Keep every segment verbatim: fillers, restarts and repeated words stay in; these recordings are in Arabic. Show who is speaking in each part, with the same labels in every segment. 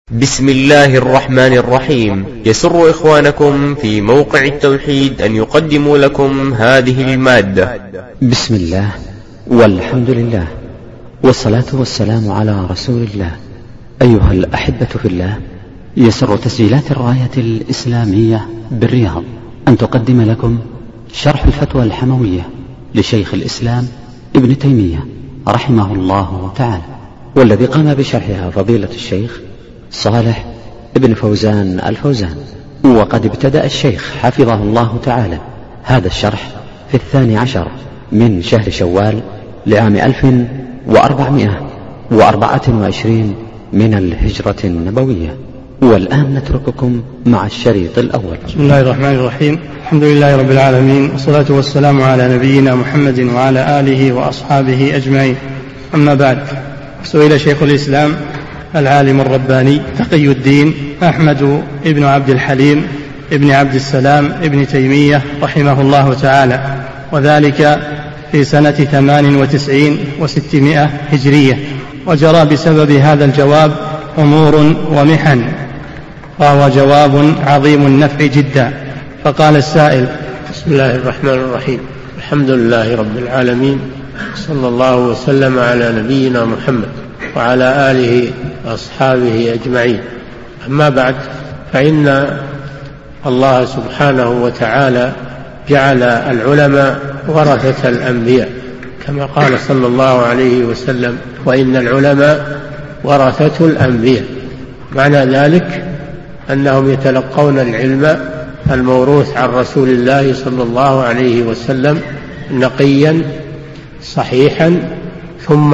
Speaker 1: بسم الله الرحمن الرحيم. يسر إخوانكم في موقع التوحيد أن يقدموا لكم هذه المادة.
Speaker 2: بسم الله والحمد لله والصلاة والسلام على رسول الله. أيها الأحبة في الله، يسر تسجيلات الراية الإسلامية بالرياض أن تقدم لكم شرح الفتوى الحموية لشيخ الإسلام ابن تيمية رحمه الله تعالى، والذي قام بشرحها فضيلة الشيخ صالح ابن فوزان الفوزان. وقد ابتدأ الشيخ حفظه الله تعالى هذا الشرح في الثاني عشر من شهر شوال لعام ألف وأربعمائة وأربعة وعشرين من الهجرة النبوية. والآن نترككم مع الشريط الأول.
Speaker 3: بسم الله الرحمن الرحيم. الحمد لله رب العالمين، والصلاة والسلام على نبينا محمد وعلى آله وأصحابه أجمعين. أما بعد، سئل شيخ الإسلام العالم الرباني تقي الدين أحمد ابن عبد الحليم ابن عبد السلام ابن تيمية رحمه الله تعالى، وذلك في سنة ثمان وتسعين وستمائة هجرية، وجرى بسبب هذا الجواب أمور ومحن، وهو جواب عظيم النفع جدا. فقال السائل:
Speaker 4: بسم الله الرحمن الرحيم. الحمد لله رب العالمين، صلى الله وسلم على نبينا محمد وعلى آله وأصحابه أجمعين. أما بعد، فإن الله سبحانه وتعالى جعل العلماء ورثة الأنبياء، كما قال صلى الله عليه وسلم: وإن العلماء ورثة الأنبياء. معنى ذلك أنهم يتلقون العلم الموروث عن رسول الله صلى الله عليه وسلم نقيا صحيحا، ثم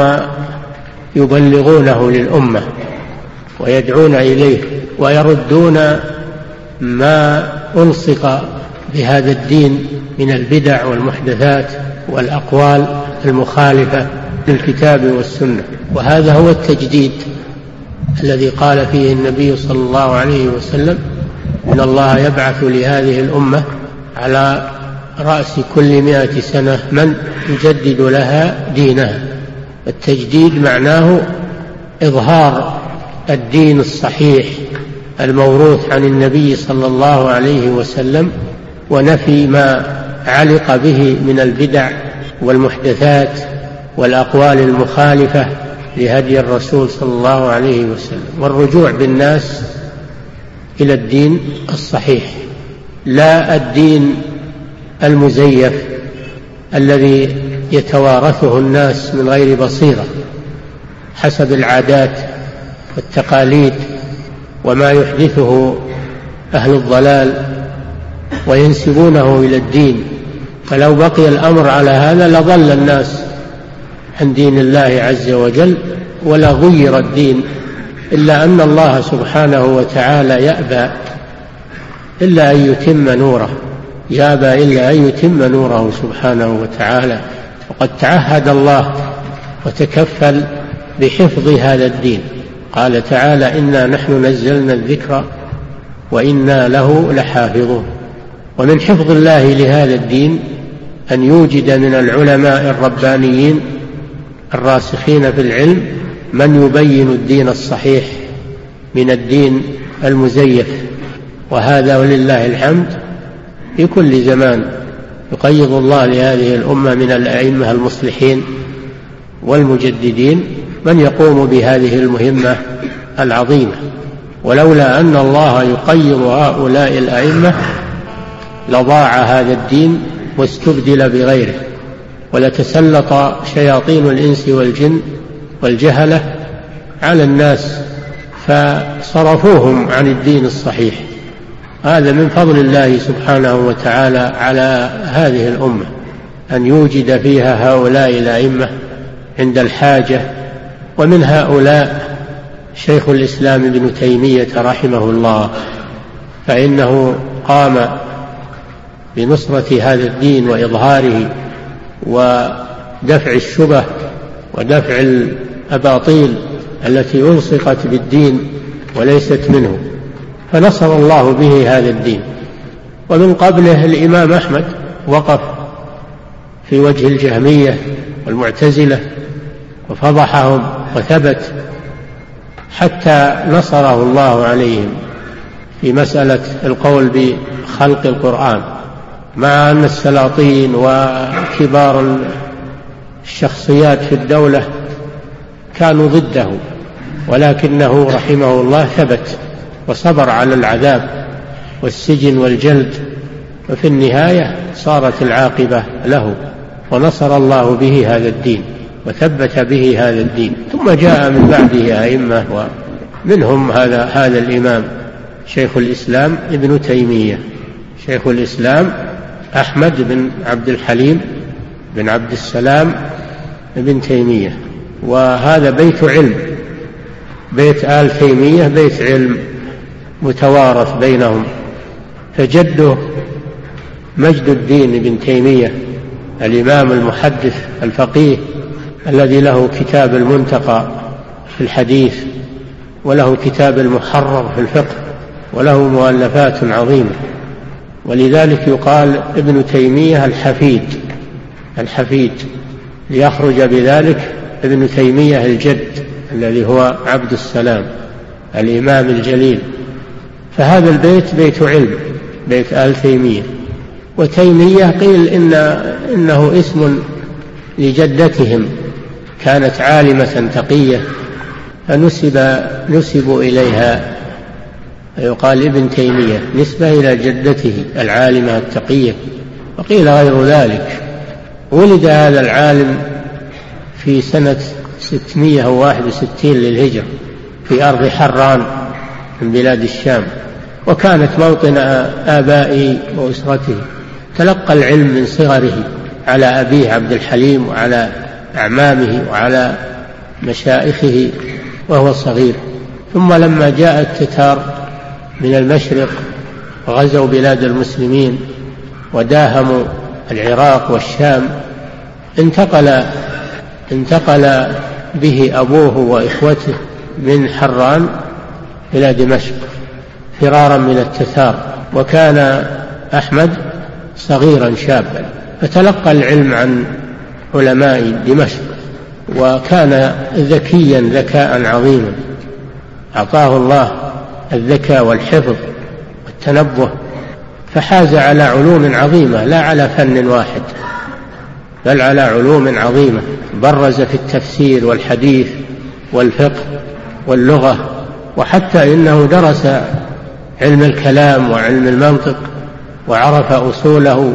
Speaker 4: يبلغونه للأمة ويدعون إليه ويردون ما ألصق بهذا الدين من البدع والمحدثات والأقوال المخالفة للكتاب والسنة. وهذا هو التجديد الذي قال فيه النبي صلى الله عليه وسلم: إن الله يبعث لهذه الأمة على رأس كل مائة سنة من يجدد لها دينها. التجديد معناه إظهار الدين الصحيح الموروث عن النبي صلى الله عليه وسلم، ونفي ما علق به من البدع والمحدثات والأقوال المخالفة لهدي الرسول صلى الله عليه وسلم، والرجوع بالناس إلى الدين الصحيح، لا الدين المزيف الذي يتوارثه الناس من غير بصيرة حسب العادات والتقاليد وما يحدثه أهل الضلال وينسبونه إلى الدين. فلو بقي الأمر على هذا لضل الناس عن دين الله عز وجل ولا غير الدين، إلا أن الله سبحانه وتعالى يأبى إلا أن يتم نوره، يأبى إلا أن يتم نوره سبحانه وتعالى. وقد تعهد الله وتكفل بحفظ هذا الدين، قال تعالى: إنا نحن نزلنا الذكر وإنا له لحافظون. ومن حفظ الله لهذا الدين أن يوجد من العلماء الربانيين الراسخين في العلم من يبين الدين الصحيح من الدين المزيف. وهذا ولله الحمد في كل زمان يقيض الله لهذه الأمة من الأئمة المصلحين والمجددين من يقوم بهذه المهمة العظيمة. ولولا أن الله يقيض هؤلاء الأئمة لضاع هذا الدين واستبدل بغيره، ولتسلط شياطين الإنس والجن والجهلة على الناس فصرفوهم عن الدين الصحيح. هذا من فضل الله سبحانه وتعالى على هذه الأمة أن يوجد فيها هؤلاء الأئمة عند الحاجة. ومن هؤلاء شيخ الإسلام ابن تيمية رحمه الله، فإنه قام بنصرة هذا الدين وإظهاره ودفع الشبه ودفع الأباطيل التي ألصقت بالدين وليست منه، فنصر الله به هذا الدين. ومن قبله الإمام أحمد وقف في وجه الجهمية والمعتزلة وفضحهم وثبت حتى نصره الله عليهم في مسألة القول بخلق القرآن، مع أن السلاطين وكبار الشخصيات في الدولة كانوا ضده، ولكنه رحمه الله ثبت وصبر على العذاب والسجن والجلد، وفي النهاية صارت العاقبة له، ونصر الله به هذا الدين وثبت به هذا الدين. ثم جاء من بعده أئمة، ومنهم هذا هذا الإمام شيخ الإسلام ابن تيمية، شيخ الإسلام أحمد بن عبد الحليم بن عبد السلام ابن تيمية. وهذا بيت علم، بيت آل تيمية بيت علم متوارث بينهم. فجده مجد الدين ابن تيمية الإمام المحدث الفقيه الذي له كتاب المنتقى في الحديث، وله كتاب المحرر في الفقه، وله مؤلفات عظيمة، ولذلك يقال ابن تيمية الحفيد الحفيد ليخرج بذلك ابن تيمية الجد الذي هو عبد السلام الإمام الجليل. فهذا البيت بيت علم، بيت آل تيمية. وتيمية قيل إن إنه اسم لجدتهم، كانت عالمة تقية فنسب نسبوا إليها، يقال ابن تيمية نسبة إلى جدته العالمة التقية. وقيل غير ذلك. ولد هذا العالم في سنة ستمائة وواحد وستين للهجرة في أرض حران من بلاد الشام، وكانت موطن آبائه وأسرته. تلقى العلم من صغره على أبيه عبد الحليم وعلى أعمامه وعلى مشائخه وهو صغير. ثم لما جاء التتار من المشرق وغزوا بلاد المسلمين وداهموا العراق والشام، انتقل انتقل به أبوه وإخوته من حران إلى دمشق فرارا من التتار. وكان أحمد صغيرا شابا، فتلقى العلم عن علماء دمشق، وكان ذكيا ذكاء عظيما، أعطاه الله الذكاء والحفظ والتنبه، فحاز على علوم عظيمة لا على فن واحد بل على علوم عظيمة. برز في التفسير والحديث والفقه واللغة، وحتى إنه درس علم الكلام وعلم المنطق وعرف أصوله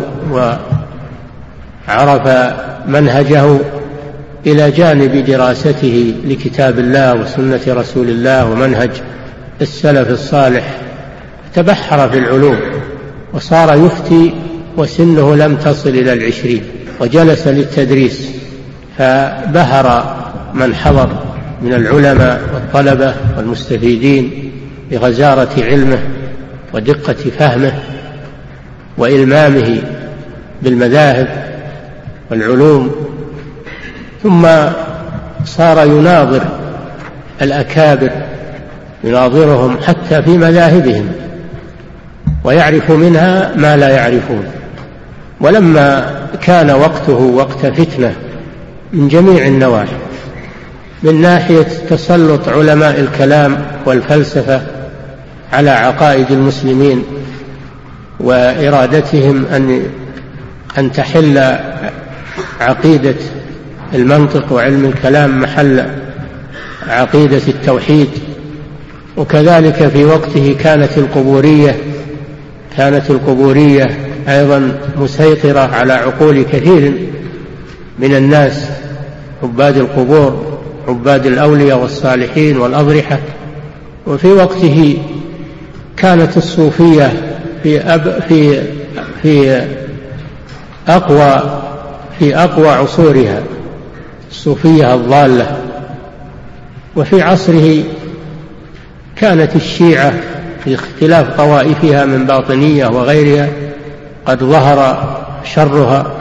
Speaker 4: وعرف منهجه، إلى جانب دراسته لكتاب الله وسنة رسول الله ومنهج السلف الصالح. تبحر في العلوم وصار يفتي وسنه لم تصل إلى العشرين، وجلس للتدريس، فبهر من حضر من العلماء والطلبة والمستفيدين بغزارة علمه ودقة فهمه وإلمامه بالمذاهب والعلوم. ثم صار يناظر الأكابر، يناظرهم حتى في مذاهبهم، ويعرف منها ما لا يعرفون. ولما كان وقته وقت فتنة من جميع النواحي، من ناحية تسلط علماء الكلام والفلسفة على عقائد المسلمين وإرادتهم أن أن تحل عقيدة المنطق وعلم الكلام محل عقيدة التوحيد، وكذلك في وقته كانت القبورية كانت القبورية أيضا مسيطرة على عقول كثير من الناس، عباد القبور، عباد الأولياء والصالحين والأضرحة. وفي وقته كانت الصوفية في أب في في أقوى في أقوى عصورها، الصوفية الضالة. وفي عصره كانت الشيعة في اختلاف طوائفها من باطنية وغيرها قد ظهر شرها،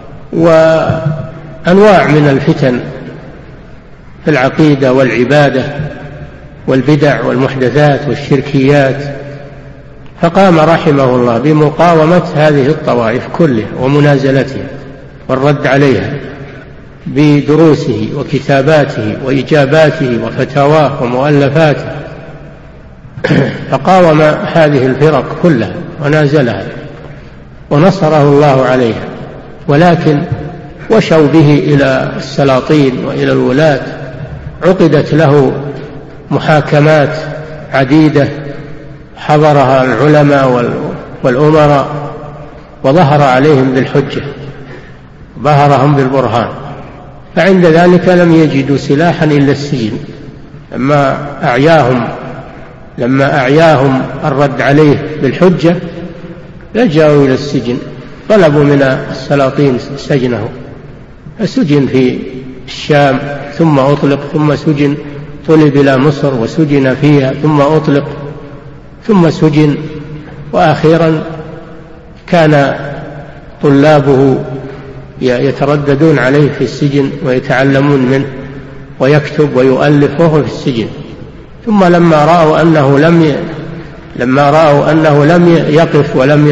Speaker 4: وأنواع من الفتن في العقيدة والعبادة والبدع والمحدثات والشركيات. فقام رحمه الله بمقاومة هذه الطوائف كلها ومنازلتها والرد عليها. بدروسه وكتاباته وإجاباته وفتاواه ومؤلفاته، فقاوم هذه الفرق كلها ونازلها ونصره الله عليها. ولكن وشوا به إلى السلاطين وإلى الولاة، عقدت له محاكمات عديدة حضرها العلماء والأمراء، وظهر عليهم بالحجة، ظهرهم بالبرهان. فعند ذلك لم يجدوا سلاحا إلا السجن. لما أعياهم لما أعياهم الرد عليه بالحجة لجأوا إلى السجن، طلبوا من السلاطين سجنه، فسجن في الشام ثم أطلق، ثم سجن، طلب إلى مصر وسجن فيها ثم أطلق، ثم سجن، وأخيرا كان طلابه يترددون عليه في السجن ويتعلمون منه ويكتب ويؤلف وهو في السجن. ثم لما رأوا أنه لم ي... لما رأوا أنه لم يقف ولم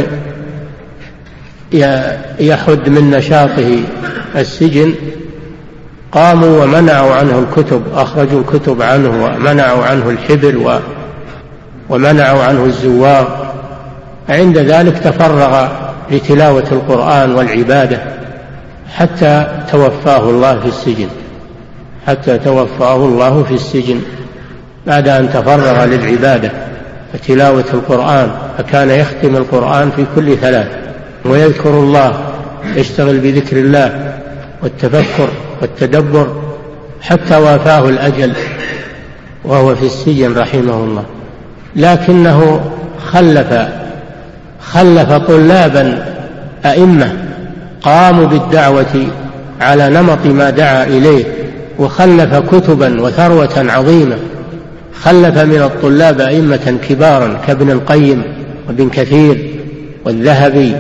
Speaker 4: يحد من نشاطه السجن، قاموا ومنعوا عنه الكتب، أخرجوا الكتب عنه ومنعوا عنه الحبر و... ومنعوا عنه الزوار. عند ذلك تفرغ لتلاوة القرآن والعبادة حتى توفاه الله في السجن حتى توفاه الله في السجن بعد أن تفرغ للعبادة وتلاوة القرآن. فكان يختم القرآن في كل ثلاث ويذكر الله، يشتغل بذكر الله والتفكر والتدبر حتى وافاه الأجل وهو في السجن رحمه الله. لكنه خلف خلف طلابا أئمة قاموا بالدعوة على نمط ما دعا إليه، وخلف كتبا وثروة عظيمة. خلف من الطلاب أئمة كبارا كابن القيم وابن كثير والذهبي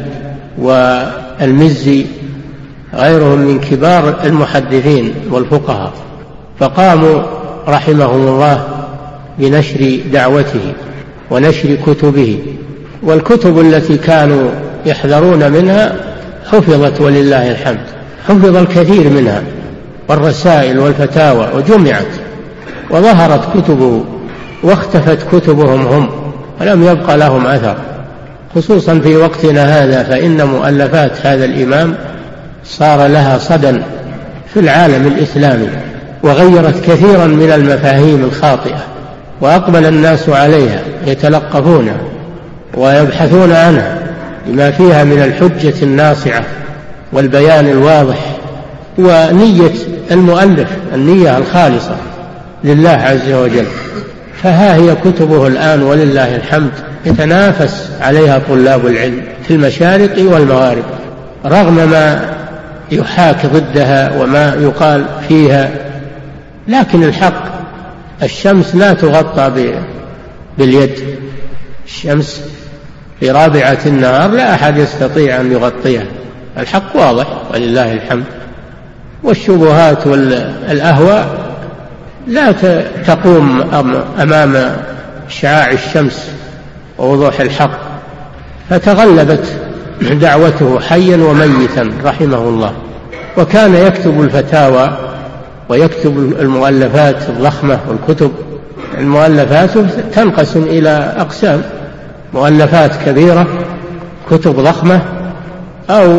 Speaker 4: والمزي، غيرهم من كبار المحدثين والفقهاء، فقاموا رحمهم الله بنشر دعوته ونشر كتبه. والكتب التي كانوا يحذرون منها حفظت ولله الحمد، حفظ الكثير منها، والرسائل والفتاوى، وجمعت وظهرت كتبه واختفت كتبهم هم ولم يبقى لهم أثر، خصوصا في وقتنا هذا، فإن مؤلفات هذا الإمام صار لها صدى في العالم الإسلامي، وغيرت كثيرا من المفاهيم الخاطئة، وأقبل الناس عليها يتلقفونها ويبحثون عنها لما فيها من الحجة الناصعة والبيان الواضح ونية المؤلف، النية الخالصة لله عز وجل. فها هي كتبه الآن ولله الحمد يتنافس عليها طلاب العلم في المشارق والمغارب، رغم ما يحاك ضدها وما يقال فيها. لكن الحق، الشمس لا تغطى باليد، الشمس في رابعة النهار لا أحد يستطيع أن يغطيها، الحق واضح ولله الحمد. والشبهات والأهواء لا تقوم أمام شعاع الشمس ووضوح الحق، فتغلبت دعوته حيا وميتا رحمه الله. وكان يكتب الفتاوى ويكتب المؤلفات الضخمة، والكتب المؤلفات تنقسم إلى أقسام: مؤلفات كبيرة، كتب ضخمة، أو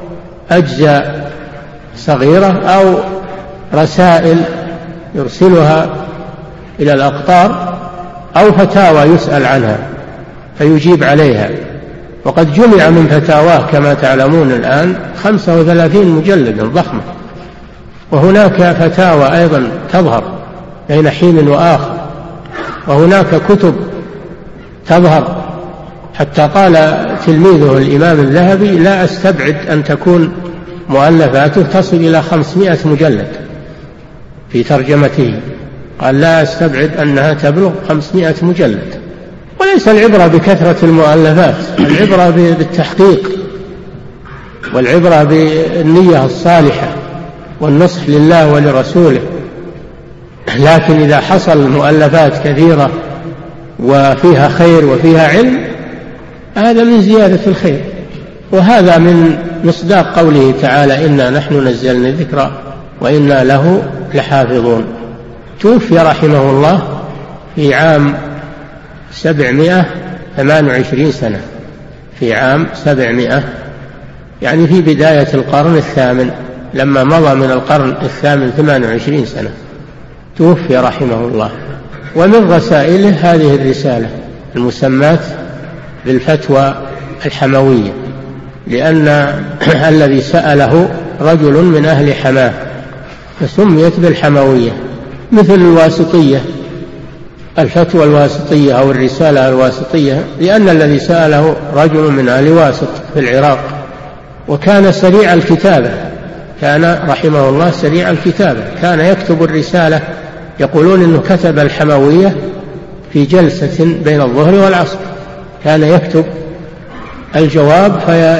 Speaker 4: أجزاء صغيرة، أو رسائل يرسلها إلى الأقطار، أو فتاوى يسأل عنها فيجيب عليها. وقد جمع من فتاواه كما تعلمون الآن خمسة وثلاثين مجلدا ضخمة. وهناك فتاوى أيضا تظهر بين حين وآخر، وهناك كتب تظهر، حتى قال تلميذه الإمام الذهبي: لا أستبعد أن تكون مؤلفاته تصل إلى خمسمائة مجلد. في ترجمته قال: لا أستبعد أنها تبلغ خمسمائة مجلد. وليس العبرة بكثرة المؤلفات، العبرة بالتحقيق، والعبرة بالنية الصالحة والنصح لله ولرسوله. لكن إذا حصل مؤلفات كثيرة وفيها خير وفيها علم، هذا من زيادة الخير. وهذا من مصداق قوله تعالى: إنا نحن نزلنا الذكر وإنا له لحافظون. توفي رحمه الله في عام سبعمائة وثمان وعشرين سنة، في عام سبعمائة، يعني في بداية القرن الثامن، لما مضى من القرن الثامن ثمان وعشرين سنة توفي رحمه الله. ومن رسائله هذه الرسالة المسماة بالفتوى الحموية، لأن الذي سأله رجل من أهل حماه فسميت بالحموية، مثل الواسطية، الفتوى الواسطية أو الرسالة الواسطية، لأن الذي سأله رجل من أهل واسط في العراق، وكان سريع الكتابة، كان رحمه الله سريع الكتابة، كان يكتب الرسالة، يقولون إنه كتب الحموية في جلسة بين الظهر والعصر، كان يكتب الجواب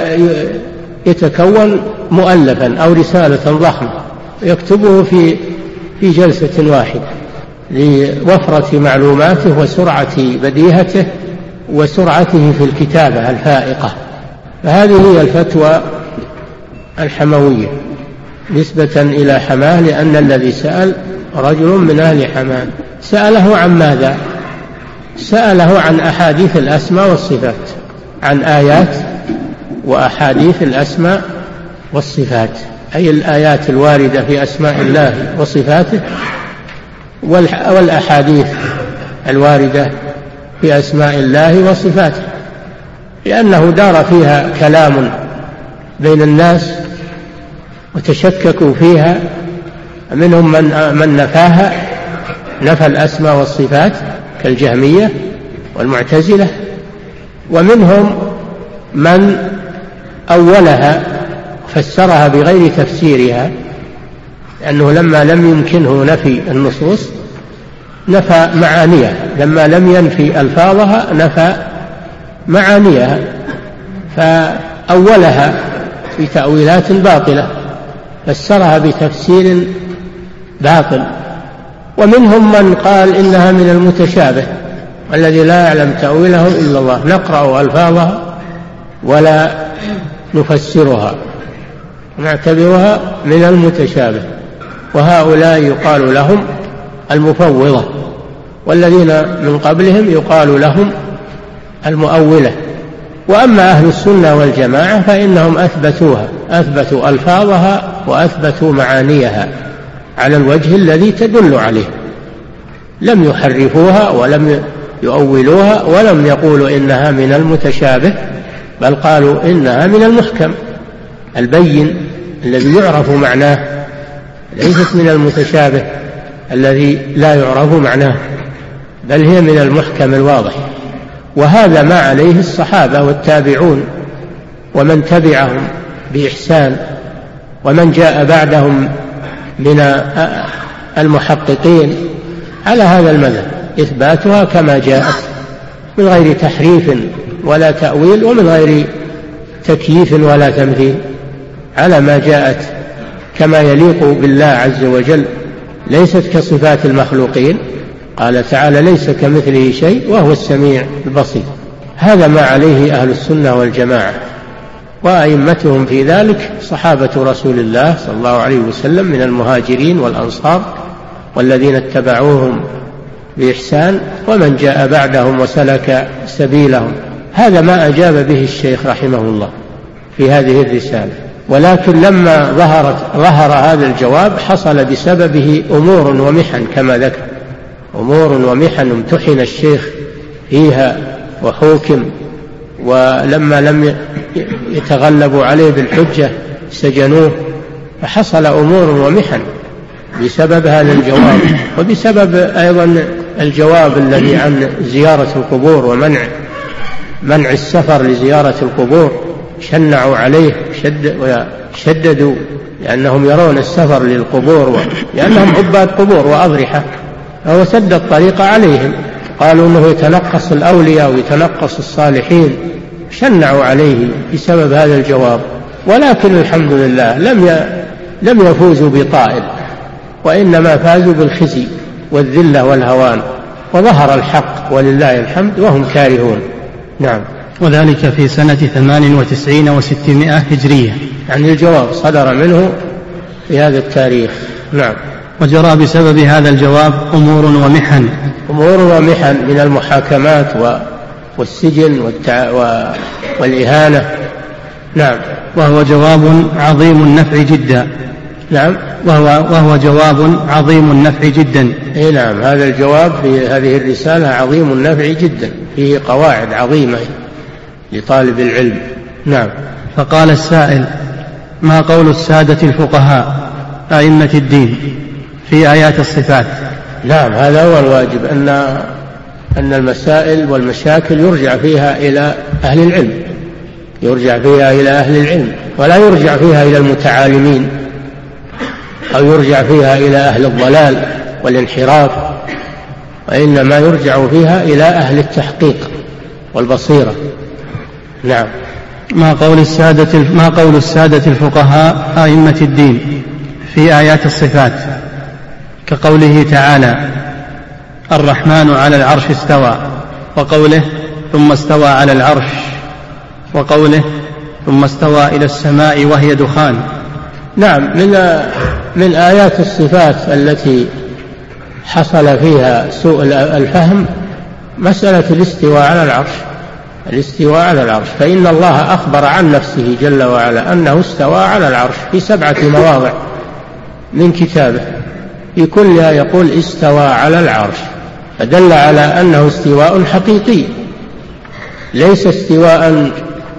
Speaker 4: فيتكون مؤلفا أو رسالة ضخمة يكتبه في في جلسة واحدة لوفرة معلوماته وسرعة بديهته وسرعته في الكتابة الفائقة. فهذه هي الفتوى الحموية نسبة إلى حماه، لأن الذي سأل رجل من أهل حماه. سأله عن ماذا؟ سأله عن أحاديث الأسماء والصفات، عن آيات وأحاديث الأسماء والصفات، أي الآيات الواردة في أسماء الله وصفاته والأحاديث الواردة في أسماء الله وصفاته، لأنه دار فيها كلام بين الناس وتشككوا فيها، منهم من, من نفاها، نفى الأسماء والصفات كالجهمية والمعتزلة، ومنهم من أولها فسرها بغير تفسيرها، لأنه لما لم يمكنه نفي النصوص نفى معانيها، لما لم ينفي ألفاظها نفى معانيها، فأولها في تأويلات باطلة، فسرها بتفسير باطل. ومنهم من قال إنها من المتشابه الذي لا يعلم تأويله إلا الله، نقرأ ألفاظها ولا نفسرها، نعتبرها من المتشابه، وهؤلاء يقال لهم المفوضة، والذين من قبلهم يقال لهم المؤولة. وأما أهل السنة والجماعة فإنهم أثبتوها، أثبتوا ألفاظها وأثبتوا معانيها على الوجه الذي تدل عليه، لم يحرفوها ولم يؤولوها ولم يقولوا إنها من المتشابه، بل قالوا إنها من المحكم البين الذي يعرف معناه، ليست من المتشابه الذي لا يعرف معناه، بل هي من المحكم الواضح. وهذا ما عليه الصحابة والتابعون ومن تبعهم بإحسان ومن جاء بعدهم من المحققين على هذا المذهب، إثباتها كما جاءت من غير تحريف ولا تأويل ومن غير تكييف ولا تمثيل، على ما جاءت كما يليق بالله عز وجل، ليست كصفات المخلوقين، قال تعالى ليس كمثله شيء وهو السميع البصير. هذا ما عليه أهل السنة والجماعة، وأئمتهم في ذلك صحابة رسول الله صلى الله عليه وسلم من المهاجرين والأنصار والذين اتبعوهم بإحسان ومن جاء بعدهم وسلك سبيلهم. هذا ما أجاب به الشيخ رحمه الله في هذه الرسالة. ولكن لما ظهرت ظهر هذا الجواب حصل بسببه أمور ومحن كما ذكر، أمور ومحن امتحن الشيخ فيها وحوكم، ولما لم يتغلبوا عليه بالحجة سجنوه، فحصل أمور ومحن بسبب هذا الجواب، وبسبب أيضا الجواب الذي عن زيارة القبور ومنع منع السفر لزيارة القبور، شنعوا عليه شد وشددوا، لأنهم يرون السفر للقبور لأنهم عباد قبور وأضرحة، فهو سد الطريق عليهم، قالوا أنه يتنقص الأولياء ويتنقص الصالحين، شنعوا عليه بسبب هذا الجواب. ولكن الحمد لله لم لم يفوزوا بطائل، وإنما فازوا بالخزي والذلة والهوان، وظهر الحق ولله الحمد وهم كارهون. نعم.
Speaker 3: وذلك في سنة ثمان وتسعين وستمائة هجرية،
Speaker 4: يعني الجواب صدر منه في هذا التاريخ. نعم.
Speaker 3: وجرى بسبب هذا الجواب أمور ومحن
Speaker 4: أمور ومحن من المحاكمات والسجن والتع... والإهانة. نعم.
Speaker 3: وهو جواب عظيم النفع جدا.
Speaker 4: نعم.
Speaker 3: وهو, وهو جواب عظيم النفع جدا.
Speaker 4: إيه نعم، هذا الجواب في هذه الرسالة عظيم النفع جدا، فيه قواعد عظيمة لطالب العلم. نعم.
Speaker 3: فقال السائل: ما قول السادة الفقهاء أئمة الدين في آيات الصفات؟
Speaker 4: نعم، هذا هو الواجب، أن أن المسائل والمشاكل يرجع فيها إلى أهل العلم، يرجع فيها إلى أهل العلم، ولا يرجع فيها إلى المتعالمين أو يرجع فيها إلى أهل الضلال والانحراف، وإنما يرجع فيها إلى أهل التحقيق والبصيرة. نعم.
Speaker 3: ما قول السادة ما قول السادة الفقهاء أئمة الدين في آيات الصفات كقوله تعالى: الرحمن على العرش استوى، وقوله: ثم استوى على العرش، وقوله: ثم استوى إلى السماء وهي دخان.
Speaker 4: نعم، من من آيات الصفات التي حصل فيها سوء الفهم مسألة الاستواء على العرش. الاستواء على العرش، فإن الله أخبر عن نفسه جل وعلا أنه استوى على العرش في سبعة مواضع من كتابه، في كلها يقول استوى على العرش، فدل على أنه استواء حقيقي، ليس استواء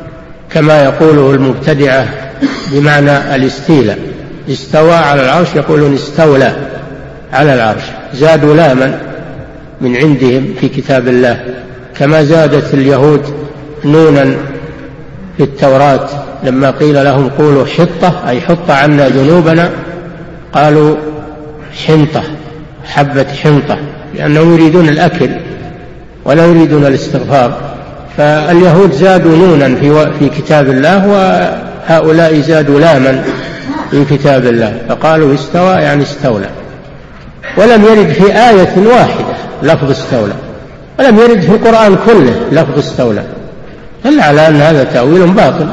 Speaker 4: كما يقوله المبتدعة بمعنى الاستيلاء. استوى على العرش يقولون استولى على العرش، زادوا لاما من عندهم في كتاب الله، كما زادت اليهود نونا في التوراة لما قيل لهم قولوا حطة، أي حط عنا ذنوبنا، قالوا حنطة، حبة حنطة، لأنهم يريدون الأكل ولا يريدون الاستغفار. فاليهود زادوا نونا في, في كتاب الله، وهؤلاء زادوا لاما في كتاب الله، فقالوا استوى يعني استولى. ولم يرد في آية واحدة لفظ استولى، ولم يرد في القرآن كله لفظ استولى، دل على أن هذا تأويل باطل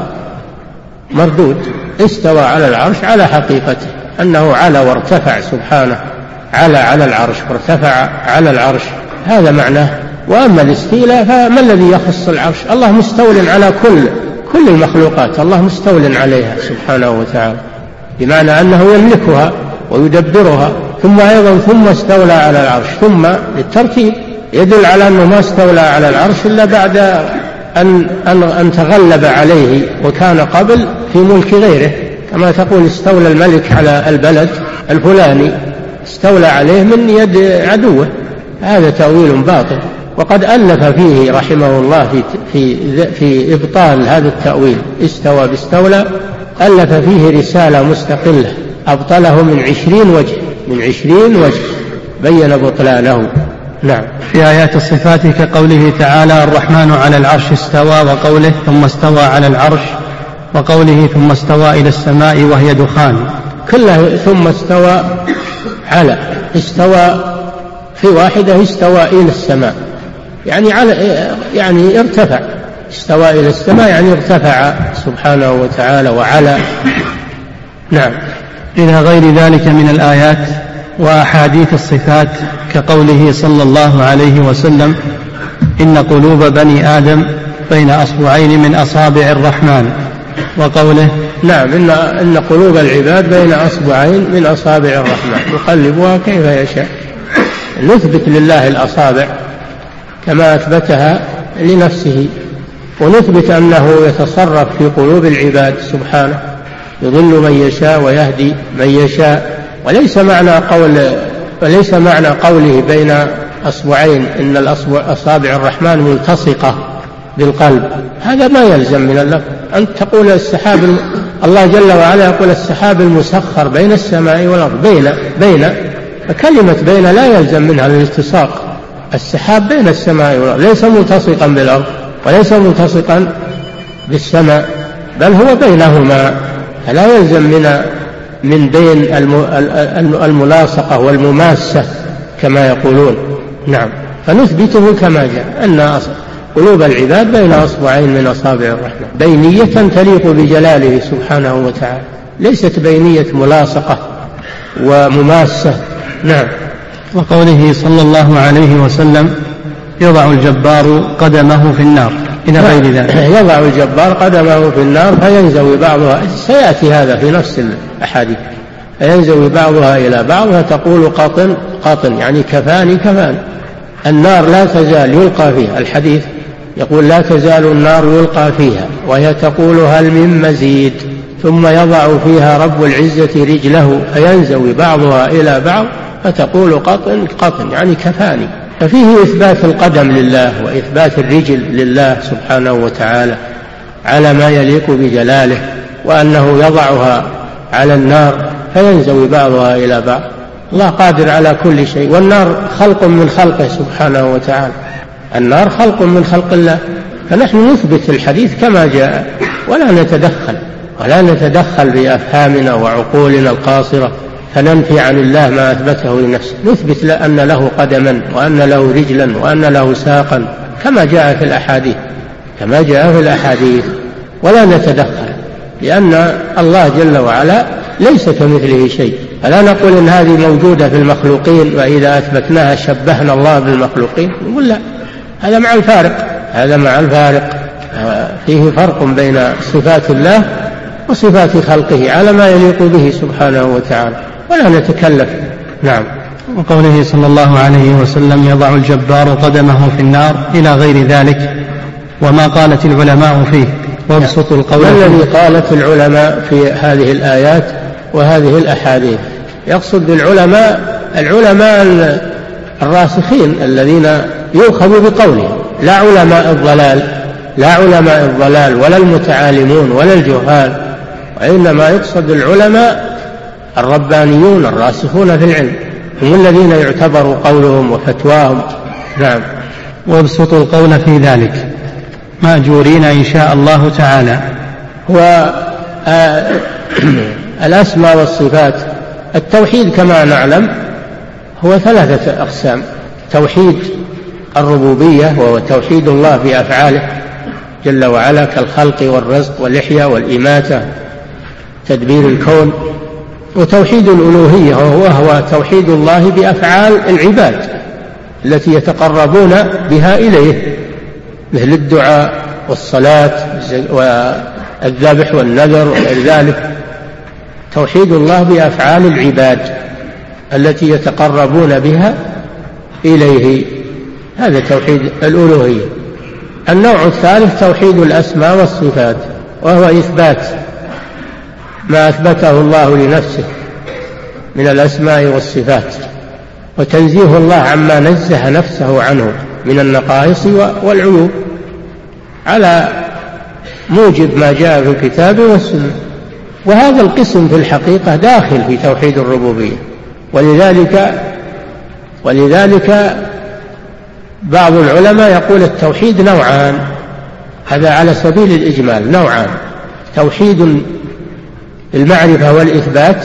Speaker 4: مردود. استوى على العرش على حقيقته، أنه على وارتفع سبحانه، على على العرش وارتفع على العرش، هذا معناه. وأما الاستيلاء فما الذي يخص العرش؟ الله مستول على كل كل المخلوقات، الله مستول عليها سبحانه وتعالى، بمعنى أنه يملكها ويدبرها. ثم أيضا ثم استولى على العرش، ثم للترتيب، يدل على أنه ما استولى على العرش إلا بعد أن, أن, أن تغلب عليه، وكان قبل في ملك غيره، كما تقول استولى الملك على البلد الفلاني، استولى عليه من يد عدوه، هذا تأويل باطل. وقد ألف فيه رحمه الله في, في, في إبطال هذا التأويل، استوى باستولى، ألف فيه رسالة مستقلة أبطله من عشرين وجه من عشرين وجه بين بطلانه. نعم.
Speaker 3: في آيات الصفات كقوله تعالى: الرحمن على العرش استوى، وقوله: ثم استوى على العرش، وقوله: ثم استوى إلى السماء وهي دخان.
Speaker 4: كلها ثم استوى على، استوى في واحدة استوى إلى السماء، يعني على يعني ارتفع، استوى إلى السماء يعني ارتفع سبحانه وتعالى وعلى. نعم.
Speaker 3: إلى غير ذلك من الآيات وأحاديث الصفات كقوله صلى الله عليه وسلم: إن قلوب بني آدم بين أصبعين من أصابع الرحمن، وقوله:
Speaker 4: نعم، إن, إن قلوب العباد بين أصبعين من أصابع الرحمن يقلبها كيف يشاء. نثبت لله الأصابع كما أثبتها لنفسه، ونثبت أنه يتصرف في قلوب العباد سبحانه، يضل من يشاء ويهدي من يشاء. وليس معنى قول وليس معنى قوله بين أصبعين إن الأصابع الرحمن ملتصقة بالقلب، هذا ما يلزم من اللفظ. أنت تقول السحاب، الله جل وعلا يقول السحاب المسخر بين السماء والأرض، بين بين فكلمة بين لا يلزم منها الالتصاق. السحاب بين السماء والأرض، ليس ملتصقا بالأرض وليس ملتصقا بالسماء، بل هو بينهما، فلا يلزم من من بين الملاصقة والمماسة كما يقولون. نعم. فنثبته كما جاء أن قلوب العباد بين أصبعين من أصابع الرحمن، بينية تليق بجلاله سبحانه وتعالى، ليست بينية ملاصقة ومماسة. نعم.
Speaker 3: وقوله صلى الله عليه وسلم يضع الجبار قدمه في النار إلى غير ذلك.
Speaker 4: يضع الجبار قدمه في النار فينزوي بعضها، سيأتي هذا في نفس الأحاديث، فينزوي بعضها إلى بعض فتقول قطن قطن، يعني كفاني كفاني. النار لا تزال يلقى فيها، الحديث يقول لا تزال النار يلقى فيها وهي تقول هل من مزيد، ثم يضع فيها رب العزة رجله فينزوي بعضها إلى بعض فتقول قطن قطن، يعني كفاني. ففيه إثبات القدم لله وإثبات الرجل لله سبحانه وتعالى على ما يليق بجلاله، وأنه يضعها على النار فينزوي بعضها إلى بعض. الله قادر على كل شيء، والنار خلق من خلقه سبحانه وتعالى، النار خلق من خلق الله، فنحن نثبت الحديث كما جاء ولا نتدخل ولا نتدخل بأفهامنا وعقولنا القاصرة فننفي عن الله ما أثبته لنفسه. نثبت أن له قدما وأن له رجلا وأن له ساقا كما جاء في الأحاديث كما جاء في الأحاديث ولا نتدخل، لأن الله جل وعلا ليس كمثله شيء. فلا نقول إن هذه موجودة في المخلوقين وإذا أثبتناها شبهنا الله بالمخلوقين، نقول لا، هذا مع الفارق هذا مع الفارق فيه فرق بين صفات الله وصفات خلقه على ما يليق به سبحانه وتعالى ولا نتكلف. نعم.
Speaker 3: وقوله صلى الله عليه وسلم يضع الجبار قدمه في النار إلى غير ذلك، وما قالت العلماء فيه وابسطوا القول.
Speaker 4: ما الذي قالت العلماء في هذه الآيات وهذه الأحاديث؟ يقصد بالعلماء العلماء الراسخين الذين يؤخذ بقولهم، لا علماء الضلال لا علماء الضلال ولا المتعالمون ولا الجهال، وإنما يقصد العلماء الربانيون الراسخون في العلم، هم الذين يعتبر قولهم وفتواهم. نعم.
Speaker 3: وابسطوا القول في ذلك مأجورين إن شاء الله تعالى.
Speaker 4: والأسماء والصفات التوحيد كما نعلم هو ثلاثة أقسام: توحيد الربوبية وهو توحيد الله بأفعاله جل وعلا كالخلق والرزق والإحياء والإماتة تدبير الكون، وتوحيد الألوهية وهو توحيد الله بأفعال العباد التي يتقربون بها إليه مثل الدعاء والصلاة والذبح والنذر وغير ذلك. توحيد الله بأفعال العباد التي يتقربون بها إليه، هذا توحيد الألوهية. النوع الثالث توحيد الأسماء والصفات، وهو إثبات ما أثبته الله لنفسه من الأسماء والصفات، وتنزيه الله عما نزه نفسه عنه من النقائص والعيوب على موجب ما جاء في الكتاب والسنة. وهذا القسم في الحقيقة داخل في توحيد الربوبية، ولذلك ولذلك بعض العلماء يقول التوحيد نوعان، هذا على سبيل الإجمال، نوعان: توحيد المعرفة والإثبات،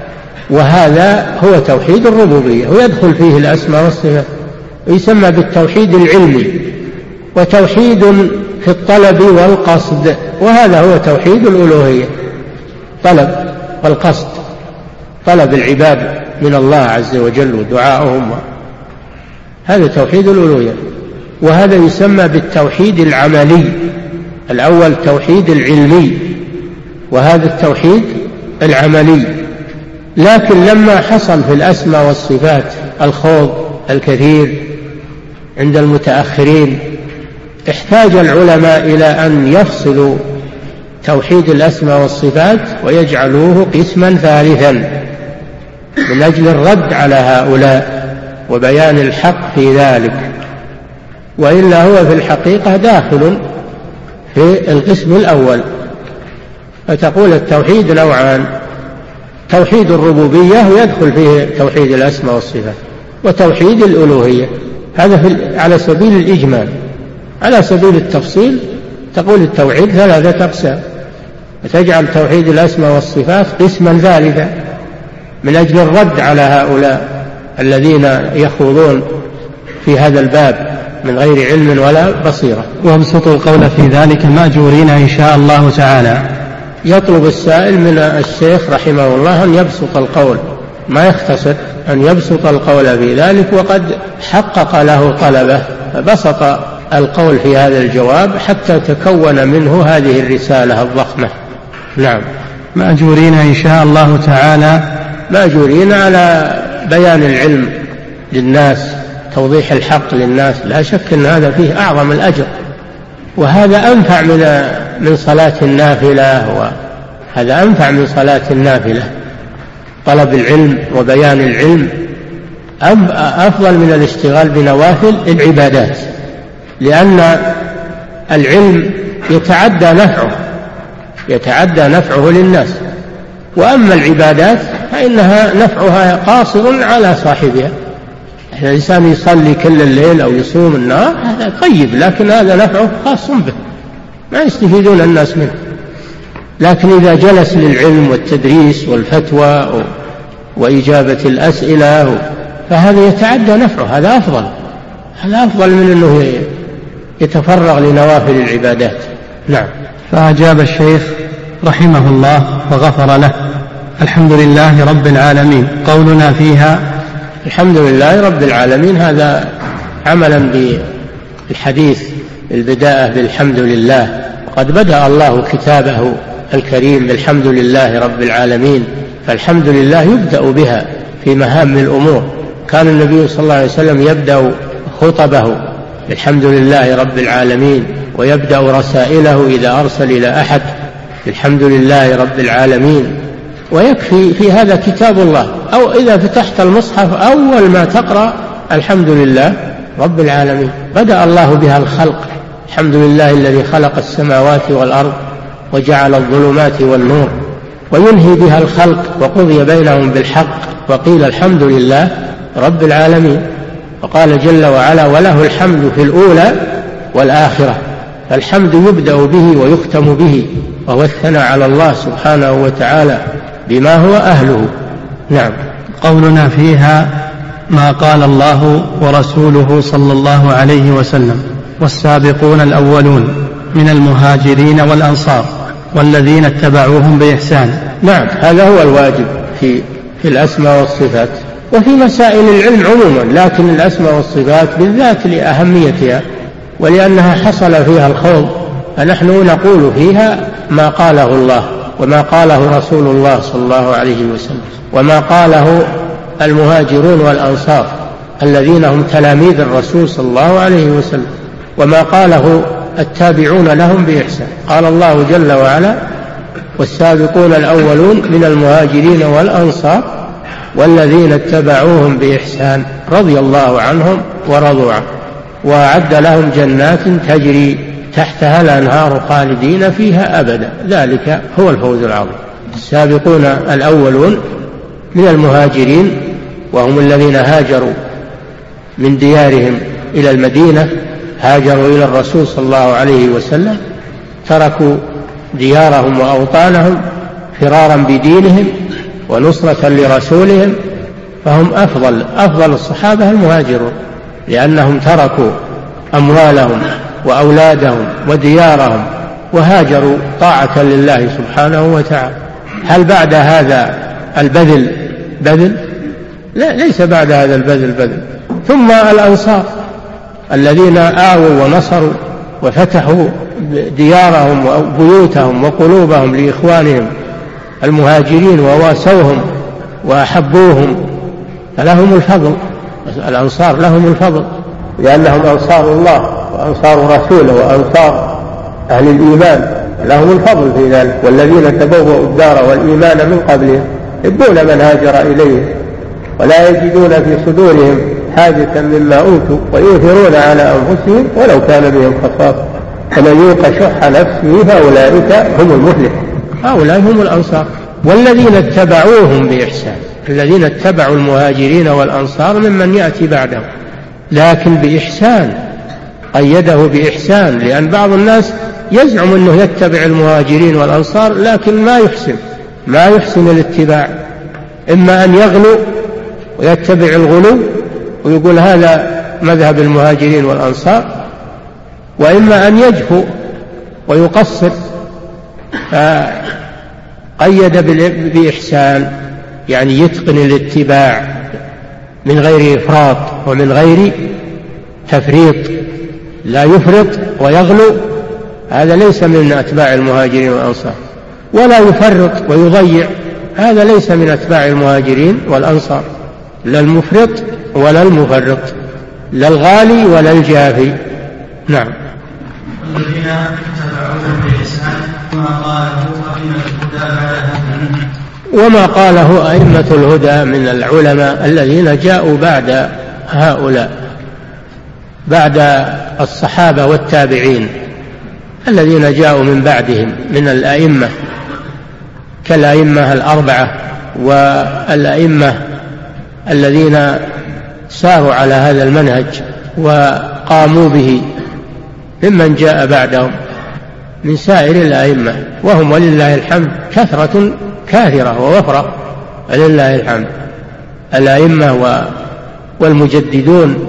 Speaker 4: وهذا هو توحيد الربوبية ويدخل فيه الأسماء والصفات، ويسمى بالتوحيد العلمي، وتوحيد في الطلب والقصد، وهذا هو توحيد الألوهية، طلب والقصد، طلب العباد من الله عز وجل ودعاءهم، هذا توحيد الألوهية. وهذا يسمى بالتوحيد العملي، الأول توحيد العلمي وهذا التوحيد العملي. لكن لما حصل في الأسماء والصفات الخوض الكثير عند المتأخرين احتاج العلماء إلى أن يفصلوا توحيد الأسماء والصفات ويجعلوه قسما ثالثا من أجل الرد على هؤلاء وبيان الحق في ذلك، وإلا هو في الحقيقة داخل في القسم الأول. فتقول التوحيد نوعان: توحيد الربوبية ويدخل فيه توحيد الأسماء والصفات، وتوحيد الألوهية، هذا في على سبيل الإجمال. على سبيل التفصيل تقول التوحيد ثلاثة أقسام، وتجعل توحيد الأسماء والصفات قسما ثالثا من أجل الرد على هؤلاء الذين يخوضون في هذا الباب من غير علم ولا بصيرة.
Speaker 3: وابسطوا القول في ذلك مأجورين إن شاء الله تعالى.
Speaker 4: يطلب السائل من الشيخ رحمه الله أن يبسط القول ما يختصر أن يبسط القول في ذلك، وقد حقق له طلبه فبسط القول في هذا الجواب حتى تكون منه هذه الرسالة الضخمة. نعم.
Speaker 3: مأجورين إن شاء الله تعالى.
Speaker 4: مأجورين على بيان العلم للناس، توضيح الحق للناس، لا شك أن هذا فيه أعظم الأجر، وهذا أنفع من من صلاة النافلة، وهذا أنفع من صلاة النافلة. طلب العلم وبيان العلم أفضل من الاشتغال بنوافل العبادات، لأن العلم يتعدى نفعه يتعدى نفعه للناس، وأما العبادات فإنها نفعها قاصر على صاحبها. الإنسان يصلي كل الليل أو يصوم النهار هذا طيب، لكن هذا نفعه خاص به، ما يستفيدون الناس منه. لكن إذا جلس للعلم والتدريس والفتوى وإجابة الأسئلة فهذا يتعدى نفعه، هذا أفضل هذا أفضل من أنه يتفرغ لنوافل العبادات. نعم.
Speaker 3: فأجاب الشيخ رحمه الله وغفر له: الحمد لله رب العالمين. قولنا فيها
Speaker 4: الحمد لله رب العالمين هذا عملا بالحديث البداءة بالحمد لله، وقد بدأ الله كتابه الكريم بالحمد لله رب العالمين، فالحمد لله يبدأ بها في مهام الأمور. كان النبي صلى الله عليه وسلم يبدأ خطبه بالحمد لله رب العالمين، ويبدأ رسائله إذا أرسل إلى أحد بالحمد لله رب العالمين. ويكفي في هذا كتاب الله، أو إذا فتحت المصحف أول ما تقرأ الحمد لله رب العالمين. بدأ الله بها الخلق، الحمد لله الذي خلق السماوات والأرض وجعل الظلمات والنور، وينهي بها الخلق وقضي بينهم بالحق وقيل الحمد لله رب العالمين. وقال جل وعلا: وله الحمد في الأولى والآخرة. فالحمد يبدأ به ويختم به، وهو الثناء على الله سبحانه وتعالى بما هو أهله. نعم.
Speaker 3: قولنا فيها ما قال الله ورسوله صلى الله عليه وسلم: والسابقون الأولون من المهاجرين والأنصار والذين اتبعوهم بإحسان.
Speaker 4: نعم، هذا هو الواجب في في الأسماء والصفات وفي مسائل العلم عموما، لكن الأسماء والصفات بالذات لأهميتها ولأنها حصل فيها الخوض، فنحن نقول فيها ما قاله الله وما قاله رسول الله صلى الله عليه وسلم، وما قاله المهاجرون والأنصار الذين هم تلاميذ الرسول صلى الله عليه وسلم، وما قاله التابعون لهم بإحسان. قال الله جل وعلا: والسابقون الأولون من المهاجرين والأنصار والذين اتبعوهم بإحسان رضي الله عنهم ورضوا عنه وأعد لهم جنات تجري تحتها الأنهار خالدين فيها أبدا، ذلك هو الفوز العظيم. السابقون الأولون من المهاجرين وهم الذين هاجروا من ديارهم إلى المدينة، هاجروا إلى الرسول صلى الله عليه وسلم، تركوا ديارهم وأوطانهم فرارا بدينهم ونصرة لرسولهم، فهم أفضل أفضل الصحابة المهاجرون، لأنهم تركوا أموالهم وأولادهم وديارهم وهاجروا طاعة لله سبحانه وتعالى. هل بعد هذا البذل بذل؟ لا، ليس بعد هذا البذل بذل. ثم الأنصار الذين آووا ونصروا وفتحوا ديارهم وبيوتهم وقلوبهم لإخوانهم المهاجرين وواسوهم وأحبوهم، فلهم الفضل. الأنصار لهم الفضل لأنهم أنصار الله وأنصار رسوله وأنصار أهل الإيمان، لهم الفضل في ذلك. والذين تبوأوا الدار والإيمان من قبلهم يحبون من هاجر إليهم ولا يجدون في صدورهم حاجة مما أوتوا ويؤثرون على أنفسهم ولو كان بهم خصاصة فمن يوق شح نفسه فأولئك هم المفلحون. هؤلاء هم الأنصار. والذين اتبعوهم بإحسان، الذين اتبعوا المهاجرين والأنصار ممن يأتي بعدهم، لكن بإحسان، قيده بإحسان، لأن بعض الناس يزعم أنه يتبع المهاجرين والأنصار لكن ما يحسن ما يحسن الاتباع، إما أن يغلو ويتبع الغلو ويقول هذا مذهب المهاجرين والأنصار، وإما أن يجفو ويقصر، فقيد بإحسان يعني يتقن الاتباع من غير إفراط ومن غير تفريط، لا يفرط ويغلو، هذا ليس من أتباع المهاجرين والأنصار. ولا يفرط ويضيع، هذا ليس من أتباع المهاجرين والأنصار، لا المفرط ولا المفرط، لا الغالي ولا الجافي. نعم.
Speaker 5: والذين تبعوهم بإحسان وما قاله أئمة الهدى بعد
Speaker 4: وما قاله أئمة الهدى من العلماء الذين جاءوا بعد هؤلاء، بعد الصحابة والتابعين الذين جاءوا من بعدهم من الأئمة كالأئمة الأربعة والأئمة الذين ساروا على هذا المنهج وقاموا به ممن جاء بعدهم من سائر الأئمة، وهم ولله الحمد كثرة كاثرة ووفرة ولله الحمد، الأئمة والمجددون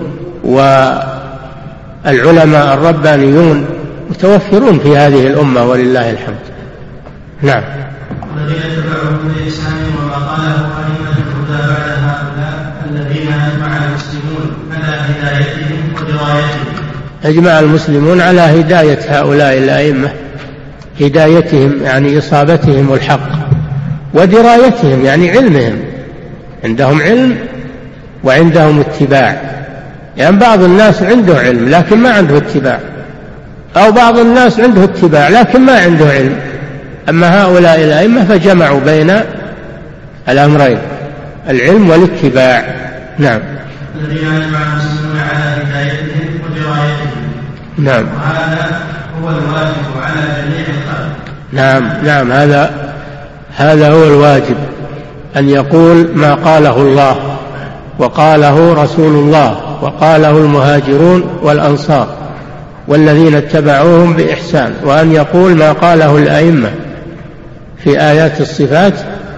Speaker 4: والعلماء الربانيون متوفرون في هذه الأمة ولله الحمد. نعم.
Speaker 5: والذين تبعوهم بإحسان وما قاله أئمة الهدى بعد هؤلاء الذين أجمع المسلمون على هدايتهم ودرايتهم.
Speaker 4: أجمع المسلمون على هداية هؤلاء الأئمة، هدايتهم يعني إصابتهم الحق، ودرايتهم يعني علمهم، عندهم علم وعندهم اتباع. يعني بعض الناس عنده علم لكن ما عنده اتباع، أو بعض الناس عنده اتباع لكن ما عنده علم. أما هؤلاء الأئمة فجمعوا بين الأمرين، العلم والاتباع. نعم.
Speaker 5: الذين أجمع المسلمون على هدايتهم ودرايتهم.
Speaker 4: نعم.
Speaker 5: وهذا هو الواجب على جميع الخلق.
Speaker 4: نعم نعم هذا هذا هو الواجب، أن يقول ما قاله الله وقاله رسول الله وقاله المهاجرون والأنصار والذين اتبعوهم بإحسان، وأن يقول ما قاله الأئمة في آيات الصفات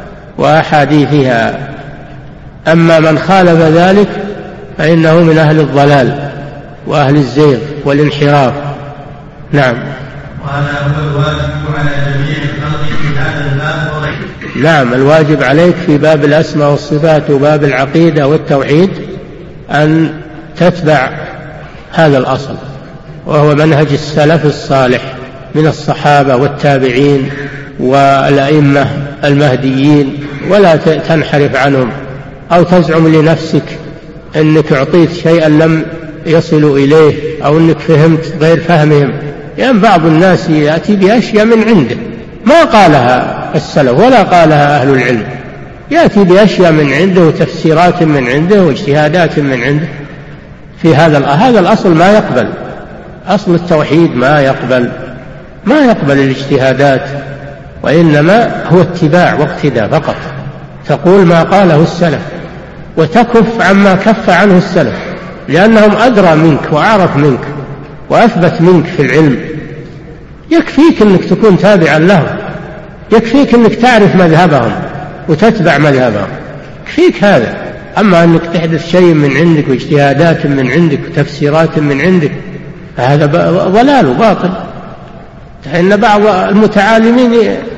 Speaker 4: وأحاديثها. أما من خالف ذلك فإنه من أهل الضلال وأهل الزيغ والانحراف. نعم.
Speaker 5: وهذا هو الواجب على جميع الخلق في هذا الباب وغيره.
Speaker 4: نعم، الواجب عليك في باب الأسماء والصفات وباب العقيدة والتوحيد أن تتبع هذا الأصل، وهو منهج السلف الصالح من الصحابة والتابعين والأئمة المهديين، ولا تنحرف عنهم أو تزعم لنفسك أنك أعطيت شيئا لم يصلوا إليه أو أنك فهمت غير فهمهم. يعني بعض الناس يأتي بأشياء من عنده ما قالها السلف ولا قالها أهل العلم، يأتي بأشياء من عنده وتفسيرات من عنده واجتهادات من عنده في هذا هذا الأصل ما يقبل، أصل التوحيد ما يقبل ما يقبل الاجتهادات، وإنما هو اتباع واقتداء فقط. تقول ما قاله السلف وتكف عما كف عنه السلف، لأنهم أدرى منك وأعرف منك وأثبت منك في العلم. يكفيك أنك تكون تابعا لهم، يكفيك أنك تعرف مذهبهم وتتبع مذهبهم، يكفيك هذا. أما أنك تحدث شيء من عندك واجتهادات من عندك وتفسيرات من عندك فهذا ضلال وباطل. إن بعض المتعالمين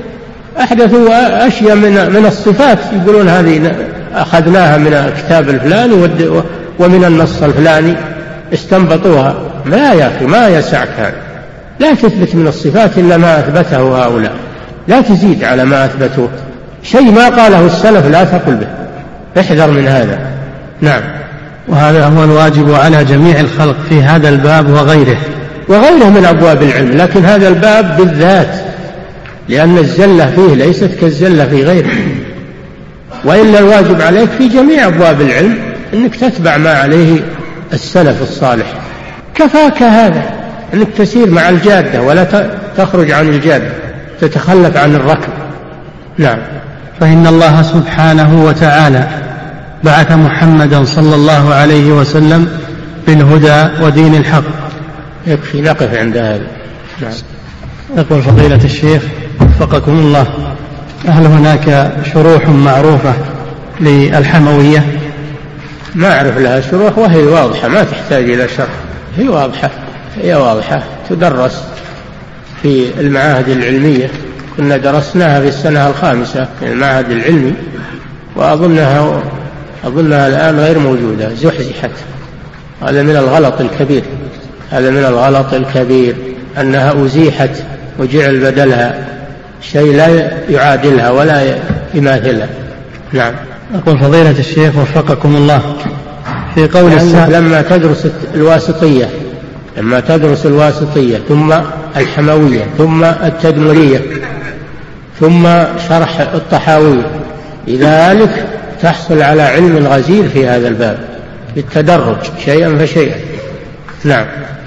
Speaker 4: أحدثوا أشياء من من الصفات يقولون هذه أخذناها من الكتاب الفلاني ومن النص الفلاني استنبطوها. لا يا أخي، ما يسعك هذا، لا تثبت من الصفات إلا ما أثبته هؤلاء، لا تزيد على ما أثبتوه. شيء ما قاله السلف لا تقل به، احذر من هذا. نعم.
Speaker 3: وهذا هو الواجب على جميع الخلق في هذا الباب وغيره
Speaker 4: وغيره من أبواب العلم، لكن هذا الباب بالذات لأن الزلة فيه ليست كالزلة في غيره. وإلا الواجب عليك في جميع أبواب العلم أنك تتبع ما عليه السلف الصالح. كفاك هذا أنك تسير مع الجادة ولا تخرج عن الجادة، تتخلف عن الركب. نعم.
Speaker 3: فإن الله سبحانه وتعالى بعث محمدا صلى الله عليه وسلم بالهدى ودين الحق.
Speaker 4: يكفي نقف عند هذا. نعم.
Speaker 3: يقول فضيلة الشيخ وفقكم الله، هل هناك شروح معروفة للحموية؟
Speaker 4: ما أعرف لها شروح، وهي واضحة ما تحتاج إلى شرح، هي واضحة هي واضحة تدرس في المعاهد العلمية، كنا درسناها في السنة الخامسة في المعهد العلمي، وأظنها أظنها الآن غير موجودة، زحزحت. هذا من الغلط الكبير، هذا من الغلط الكبير أنها أزيحت وجعل بدلها شيء لا يعادلها ولا يماثلها. نعم.
Speaker 3: أقول فضيلة الشيخ وفقكم الله، في قول
Speaker 4: يعني لما تدرس الواسطية لما تدرس الواسطية ثم الحموية ثم التدمرية ثم شرح الطحاوية، لذلك تحصل على علم غزير في هذا الباب بالتدرج شيئا فشيئا. نعم.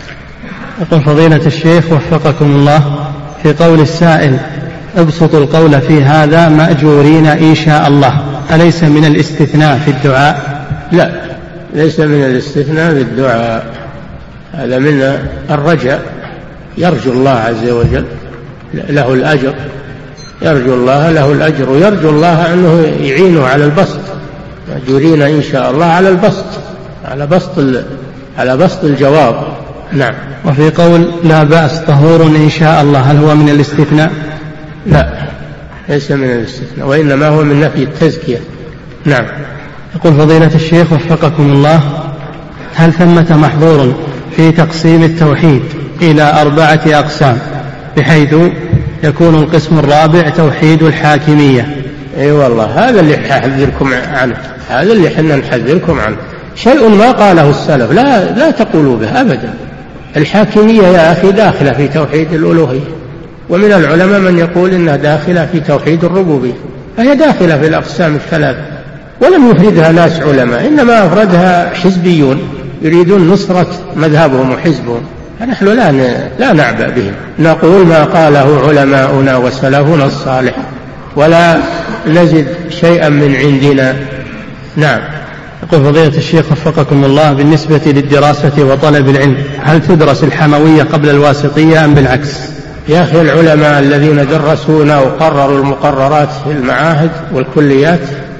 Speaker 3: يقول فضيلة الشيخ وفقكم الله، في قول السائل ابسطوا القول في هذا مأجورين إن شاء الله، أليس من الاستثناء في الدعاء؟
Speaker 4: لا، ليس من الاستثناء في الدعاء، هذا من الرجاء، يرجو الله عز وجل له الأجر، يرجو الله له الأجر ويرجو الله أنه يعينه على البسط، مأجورين إن شاء الله على البسط، على بسط على بسط الجواب. نعم.
Speaker 3: وفي قول لا بأس طهور إن شاء الله، هل هو من الاستثناء؟
Speaker 4: لا، ليس من الاستثناء، وإنما هو من نفي التزكية. نعم.
Speaker 3: يقول فضيلة الشيخ وفقكم الله، هل ثمة محظور في تقسيم التوحيد إلى أربعة أقسام بحيث يكون القسم الرابع توحيد الحاكمية؟
Speaker 4: اي والله هذا اللي نحذركم عنه، هذا اللي حنا نحذركم عنه، شيء ما قاله السلف لا لا تقولوا به أبدا. الحاكمية يا أخي داخلة في توحيد الألوهية، ومن العلماء من يقول إنها داخلة في توحيد الربوبية، فهي داخلة في الأقسام الثلاثة، ولم يفردها ناس علماء، إنما أفردها حزبيون يريدون نصرة مذهبهم وحزبهم، فنحن لا لا نعبأ بهم، نقول ما قاله علماؤنا وسلفنا الصالح ولا نزد شيئا من عندنا. نعم.
Speaker 3: يقول فضيلة الشيخ وفقكم الله، بالنسبة للدراسة وطلب العلم هل تدرس الحموية قبل الواسطية أم بالعكس؟
Speaker 4: يا أخي العلماء الذين درسونا وقرروا المقررات في المعاهد والكليات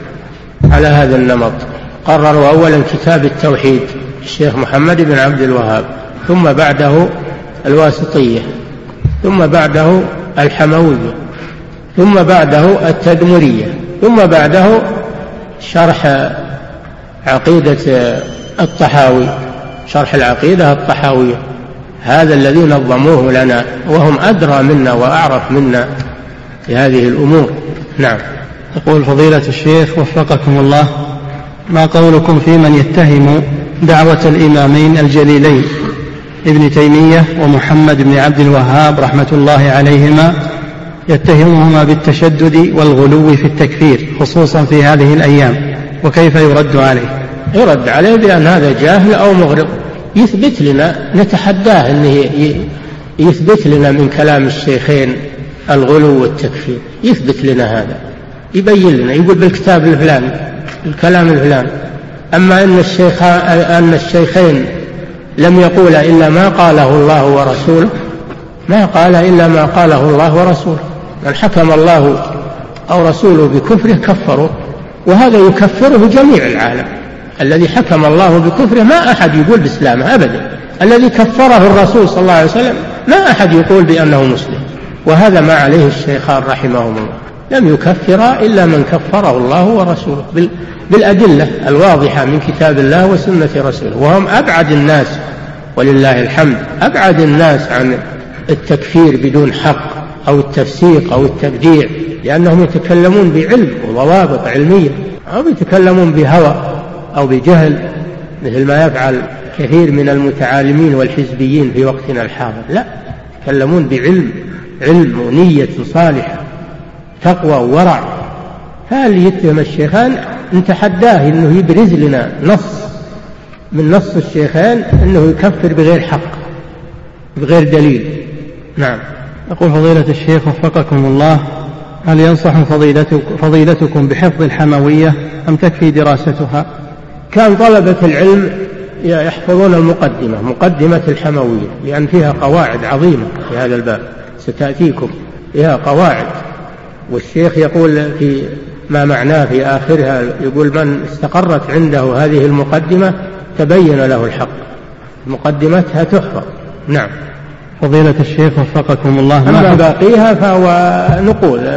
Speaker 4: على هذا النمط، قرروا أولا كتاب التوحيد الشيخ محمد بن عبد الوهاب، ثم بعده الواسطية، ثم بعده الحموية، ثم بعده التدمرية، ثم بعده شرح عقيدة الطحاوي، شرح العقيدة الطحاوية. هذا الذي نظموه لنا وهم أدرى منا وأعرف منا في هذه الأمور. نعم.
Speaker 3: يقول فضيلة الشيخ وفقكم الله، ما قولكم في من يتهم دعوة الإمامين الجليلين ابن تيمية ومحمد بن عبد الوهاب رحمة الله عليهما، يتهمهما بالتشدد والغلو في التكفير خصوصا في هذه الأيام، وكيف يرد عليه؟
Speaker 4: يرد عليه بأن هذا جاهل أو مغرض، يثبت لنا، نتحداه أنه يثبت لنا من كلام الشيخين الغلو والتكفير، يثبت لنا هذا، يبين لنا، يقول بالكتاب الفلاني الكلام الفلاني. أما أن الشيخ أن الشيخين لم يقول إلا ما قاله الله ورسوله، ما قال إلا ما قاله الله ورسوله، من حكم الله أو رسوله بكفره كفروا، وهذا يكفره جميع العالم. الذي حكم الله بكفره ما أحد يقول بإسلامه أبدا، الذي كفره الرسول صلى الله عليه وسلم ما أحد يقول بأنه مسلم، وهذا ما عليه الشيخان رحمهم الله، لم يكفر إلا من كفره الله ورسوله بالأدلة الواضحة من كتاب الله وسنة رسوله، وهم أبعد الناس ولله الحمد، أبعد الناس عن التكفير بدون حق أو التفسيق أو التبديع، لأنهم يتكلمون بعلم وضوابط علمية، أو يتكلمون بهوى أو بجهل مثل ما يفعل كثير من المتعالمين والحزبيين في وقتنا الحاضر. لا، يتكلمون بعلم، علم ونية صالحة، تقوى وورع. فهل يتهم الشيخان نتحداه أنه يبرز لنا نص من نص الشيخان أنه يكفر بغير حق بغير دليل. نعم.
Speaker 3: يقول فضيلة الشيخ وفقكم الله، هل ينصح فضيلتك فضيلتكم بحفظ الحموية أم تكفي دراستها؟
Speaker 4: كان طلبة العلم يحفظون المقدمة، مقدمة الحموية، لأن فيها قواعد عظيمة في هذا الباب ستأتيكم، فيها قواعد، والشيخ يقول في ما معناه في آخرها، يقول من استقرت عنده هذه المقدمة تبين له الحق، مقدمتها تحفظ. نعم.
Speaker 3: فضيلة الشيخ وفقكم الله،
Speaker 4: أما باقيها فهو نقول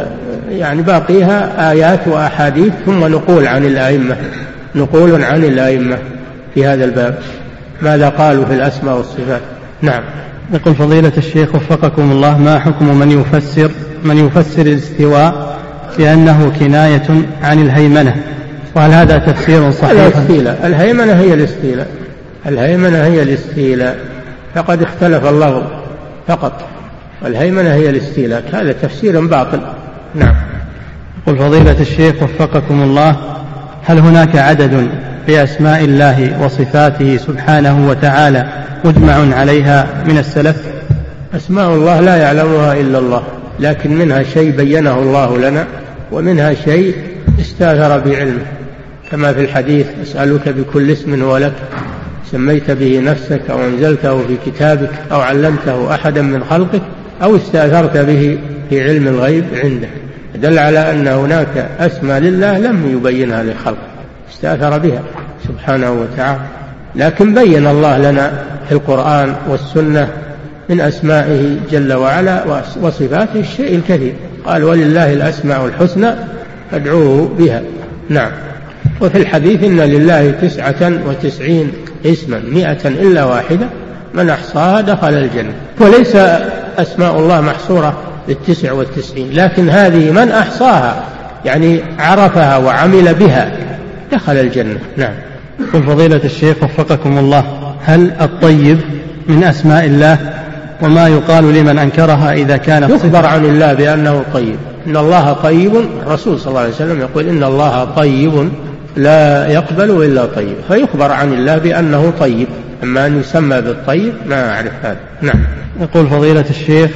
Speaker 4: يعني باقيها آيات وأحاديث ثم نقول عن الأئمة، نقول عن الأئمة في هذا الباب ماذا قالوا في الأسماء والصفات. نعم.
Speaker 3: يقول فضيلة الشيخ وفقكم الله: ما حكم من يفسر من يفسر الاستواء بأنه كناية عن الهيمنة، وهل هذا تفسير صحيح؟
Speaker 4: الاستيلاء، الهيمنة هي الاستيلاء، الهيمنة هي الاستيلاء، فقد اختلف اللفظ فقط، والهيمنة هي الاستيلاء، هذا تفسير باطل. نعم.
Speaker 3: يقول فضيلة الشيخ وفقكم الله: هل هناك عدد في أسماء الله وصفاته سبحانه وتعالى مجمع عليها من السلف؟
Speaker 4: أسماء الله لا يعلمها إلا الله، لكن منها شيء بينه الله لنا، ومنها شيء استاثر بعلمه، كما في الحديث: أسألك بكل اسم هو لك سميت به نفسك أو أنزلته في كتابك أو علمته أحدا من خلقك أو استاثرت به في علم الغيب عنده. دل على أن هناك أسماء لله لم يبينها للخلق، استاثر بها سبحانه وتعالى، لكن بين الله لنا في القرآن والسنة من أسمائه جل وعلا وصفاته الشيء الكثير. قال: ولله الأسماء الحسنى فادعوه بها. نعم. وفي الحديث: إن لله تسعة وتسعين اسما مئة إلا واحدة من أحصاها دخل الجنة. وليس أسماء الله محصورة بالتسع والتسعين، لكن هذه من أحصاها يعني عرفها وعمل بها دخل الجنة. نعم.
Speaker 3: قل فضيلة الشيخ وفقكم الله: هل الطيب من أسماء الله؟ وما يقال لمن أنكرها إذا كانت
Speaker 4: يخبر عن الله بأنه طيب. إن الله طيب، الرسول صلى الله عليه وسلم يقول: إن الله طيب لا يقبل إلا طيب، فيخبر عن الله بأنه طيب. أما أن يسمى بالطيب ما أعرف هذا. نعم.
Speaker 3: يقول فضيلة الشيخ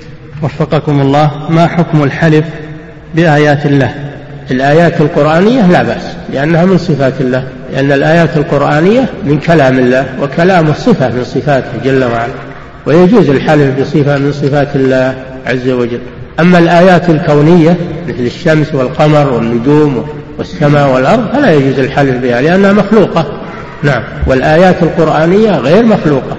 Speaker 3: وفقكم الله: ما حكم الحلف بآيات الله؟
Speaker 4: الآيات القرآنية لا بأس، لأنها من صفات الله، لأن الآيات القرآنية من كلام الله، وكلام الصفة من صفاته جل وعلا، ويجوز الحلف بصفة من صفات الله عز وجل. أما الآيات الكونية مثل الشمس والقمر والنجوم والسماء والأرض فلا يجوز الحلف بها لأنها مخلوقة. نعم. والآيات القرآنية غير مخلوقة.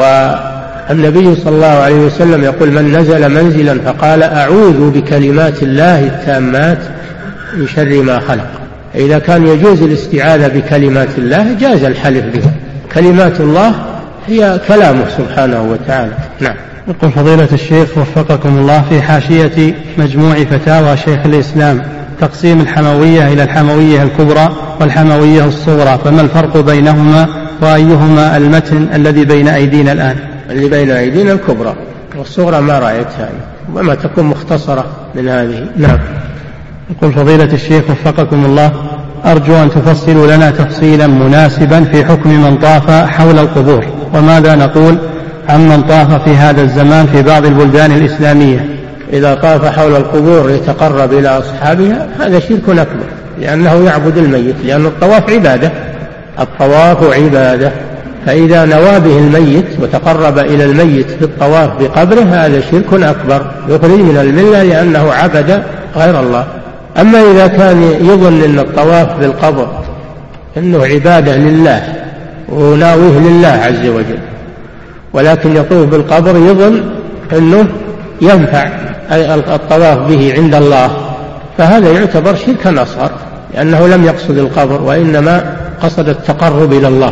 Speaker 4: والنبي صلى الله عليه وسلم يقول: من نزل منزلا فقال أعوذ بكلمات الله التامات من شر ما خلق. إذا كان يجوز الاستعاذة بكلمات الله جاز الحلف بها. كلمات الله هي كلامه سبحانه وتعالى. نعم.
Speaker 3: يقول فضيلة الشيخ وفقكم الله: في حاشية مجموع فتاوى شيخ الإسلام تقسيم الحموية إلى الحموية الكبرى والحموية الصغرى، فما الفرق بينهما وأيهما المتن الذي بين أيدينا الآن؟
Speaker 4: اللي بين أيدينا الكبرى، والصغرى ما رأيتها، وما تكون مختصرة من هذه. نعم.
Speaker 3: يقول فضيلة الشيخ وفقكم الله: أرجو أن تفصلوا لنا تفصيلا مناسبا في حكم من طاف حول القبور، وماذا نقول عن من طاف في هذا الزمان في بعض البلدان الإسلامية؟
Speaker 4: إذا طاف حول القبور يتقرب إلى أصحابها هذا شرك أكبر، لأنه يعبد الميت، لأن الطواف عبادة، الطواف عبادة، فإذا نوى به الميت وتقرب إلى الميت بالطواف بقبره هذا شرك أكبر يخرج من الملة، لأنه عبد غير الله. أما إذا كان يظن أن الطواف بالقبر أنه عبادة لله وناويه لله عز وجل، ولكن يطوف بالقبر يظن أنه ينفع الطواف به عند الله، فهذا يعتبر شركا أصغر، لأنه لم يقصد القبر وإنما قصد التقرب إلى الله،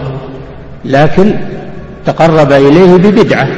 Speaker 4: لكن تقرب إليه ببدعة،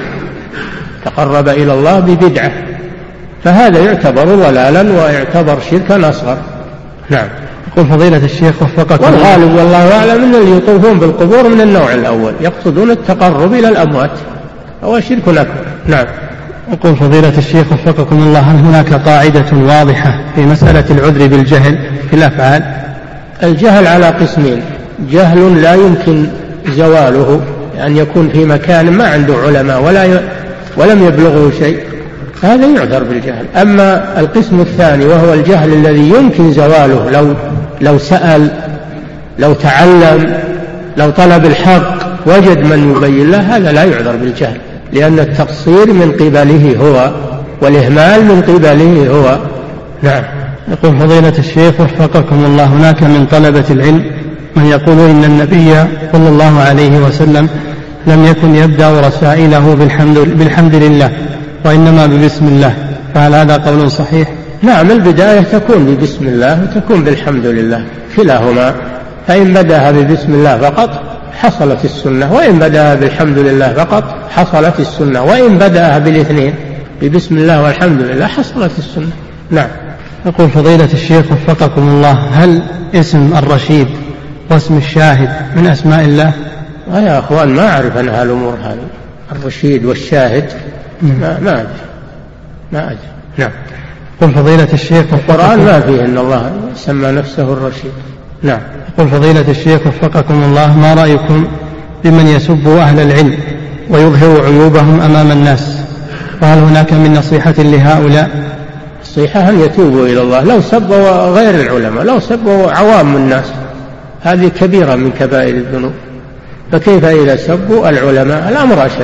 Speaker 4: تقرب إلى الله ببدعة، فهذا يعتبر ضلالا ويعتبر شركا أصغر. نعم.
Speaker 3: يقول فضيلة الشيخ وفقكم الله:
Speaker 4: والغالب والله أعلم أن اللي يطوفون بالقبور من النوع الأول يقصدون التقرب إلى الأموات، هو شرك أكبر. نعم.
Speaker 3: يقول فضيلة الشيخ وفقكم الله: هل هناك قاعدة واضحة في مسألة العذر بالجهل في الأفعال؟
Speaker 4: الجهل على قسمين: جهل لا يمكن زواله، أن يكون في مكان ما عنده علماء ولا ي... ولم يبلغه شيء، هذا يعذر بالجهل. أما القسم الثاني وهو الجهل الذي يمكن زواله، لو لو سأل، لو تعلم، لو طلب الحق وجد من يبين له، هذا لا يعذر بالجهل، لأن التقصير من قبله هو والإهمال من قبله هو. نعم.
Speaker 3: يقول فضيلة الشيخ وفقكم الله: هناك من طلبة العلم من يقول إن النبي صلى الله عليه وسلم لم يكن يبدأ رسائله بالحمد, بالحمد لله وإنما ببسم الله، فهل هذا قول صحيح؟
Speaker 4: نعم، البداية تكون ببسم الله وتكون بالحمد لله كلاهما، فإن بدأها ببسم الله فقط حصلت السنة، وإن بدأها بالحمد لله فقط حصلت السنة، وإن بدأها بالاثنين ببسم الله والحمد لله حصلت السنة. نعم.
Speaker 3: يقول فضيلة الشيخ وفقكم الله، هل اسم الرشيد واسم الشاهد من أسماء الله؟
Speaker 4: يا أخوان ما أعرف أنا هالأمور هذه، الرشيد والشاهد ما ما أدري ما أدري. نعم.
Speaker 3: يقول فضيلة الشيخ
Speaker 4: القرآن ما فيه أن الله سمى نفسه الرشيد. نعم.
Speaker 3: يقول فضيلة الشيخ وفقكم الله، ما رأيكم بمن يسب أهل العلم ويظهر عيوبهم أمام الناس، وهل هناك من نصيحة لهؤلاء؟
Speaker 4: النصيحة أن يتوبوا إلى الله. لو سبوا غير العلماء، لو سبوا عوام الناس، هذه كبيرة من كبائر الذنوب، فكيف إذا سبوا العلماء؟ الأمر أشد.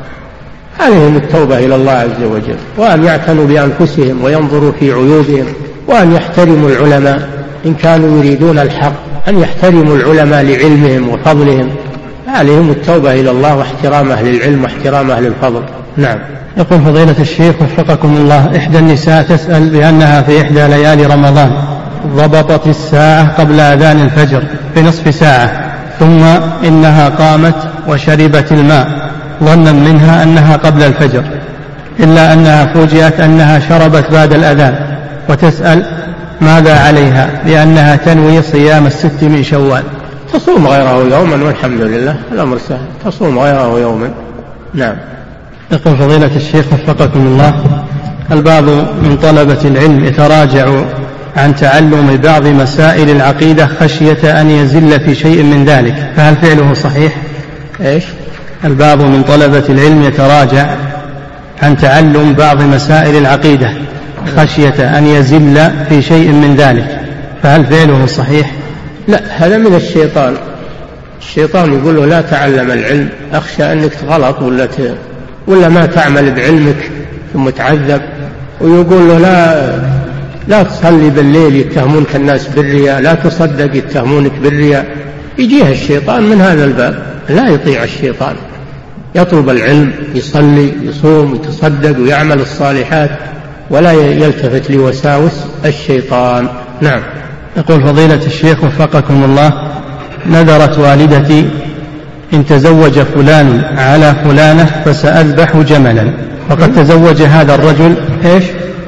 Speaker 4: عليهم التوبة إلى الله عز وجل، وأن يعتنوا بأنفسهم وينظروا في عيوبهم، وأن يحترموا العلماء إن كانوا يريدون الحق، أن يحترموا العلماء لعلمهم وفضلهم. عليهم التوبة إلى الله واحترام أهل العلم واحترام أهل الفضل. نعم.
Speaker 3: يقول فضيلة الشيخ وفقكم الله، إحدى النساء تسأل بأنها في إحدى ليالي رمضان ضبطت الساعة قبل أذان الفجر بنصف ساعة، ثم إنها قامت وشربت الماء ظنا منها أنها قبل الفجر، إلا أنها فوجئت أنها شربت بعد الأذان، وتسأل ماذا عليها لأنها تنوي صيام الست من شوال.
Speaker 4: تصوم غيره يوما والحمد لله، الأمر سهل، تصوم غيره يوما. نعم.
Speaker 3: يقول فضيلة الشيخ وفقكم الله، البعض من طلبة العلم يتراجع عن تعلم بعض مسائل العقيدة خشية أن يزل في شيء من ذلك، فهل فعله صحيح؟
Speaker 4: إيش؟
Speaker 3: البعض من طلبة العلم يتراجع عن تعلم بعض مسائل العقيدة خشية أن يزل في شيء من ذلك، فهل فعله صحيح؟
Speaker 4: لا، هذا من الشيطان. الشيطان يقول له لا تعلم العلم، أخشى أنك غلط ولا ت... ولا ما تعمل بعلمك ثم تعذب. ويقول له لا لا تصلي بالليل يتهمونك الناس بالرياء، لا تصدق يتهمونك بالرياء. يجيها الشيطان من هذا الباب. لا يطيع الشيطان، يطلب العلم، يصلي يصوم يتصدق ويعمل الصالحات، ولا يلتفت لوساوس الشيطان. نعم.
Speaker 3: يقول فضيلة الشيخ وفقكم الله، نذرت والدتي إن تزوج فلان على فلانة فسأذبح جملا، وقد تزوج هذا الرجل. إيش؟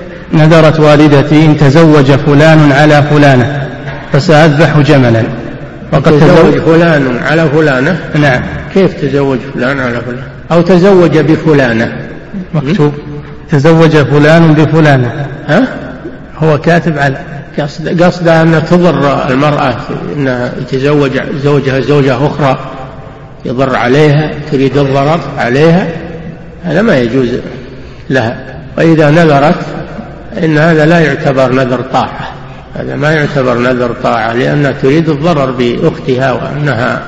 Speaker 3: نذرت والدتي إن تزوج فلان على فلانة فسأذبح جملا،
Speaker 4: وقد تزوج فلان على فلانة.
Speaker 3: نعم.
Speaker 4: كيف تزوج فلان على فلان؟ أو تزوج بفلانة،
Speaker 3: مكتوب تزوج فلان بفلانة.
Speaker 4: ها؟
Speaker 3: هو كاتب على
Speaker 4: قصد قصد أن تضر المرأة، أنها تزوج زوجها زوجة أخرى يضر عليها، تريد الضرر عليها، هذا ما يجوز لها. وإذا نذرت إن هذا لا يعتبر نذر طاعة، هذا ما يعتبر نذر طاعة، لأنها تريد الضرر بأختها، وأنها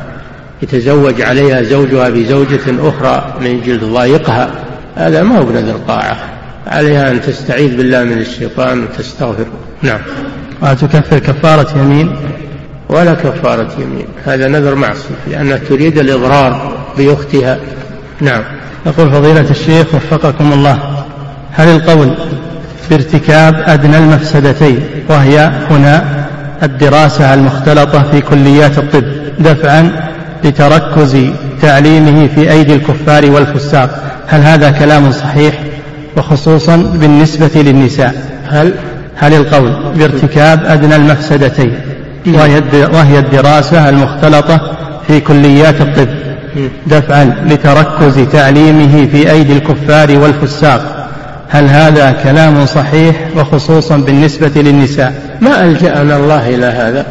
Speaker 4: يتزوج عليها زوجها بزوجة أخرى من جلد ضايقها، هذا ما هو نذر طاعة. عليها أن تستعيذ بالله من الشيطان وتستغفر. نعم.
Speaker 3: وتكفر كفارة يمين؟
Speaker 4: ولا كفارة يمين، هذا نذر معصية، لأنها تريد الإضرار بأختها. نعم.
Speaker 3: يقول فضيلة الشيخ وفقكم الله، هل القول بارتكاب أدنى المفسدتين، وهي هنا الدراسة المختلطة في كليات الطب دفعا لتركز تعليمه في أيدي الكفار والفساق، هل هذا كلام صحيح، وخصوصا بالنسبة للنساء؟ هل هل القول بارتكاب أدنى المفسدتين وهي الدراسة المختلطة في كليات الطب دفعا لتركز تعليمه في أيدي الكفار والفساق، هل هذا كلام صحيح، وخصوصا بالنسبة للنساء؟
Speaker 4: ما ألجأنا الله إلى هذا.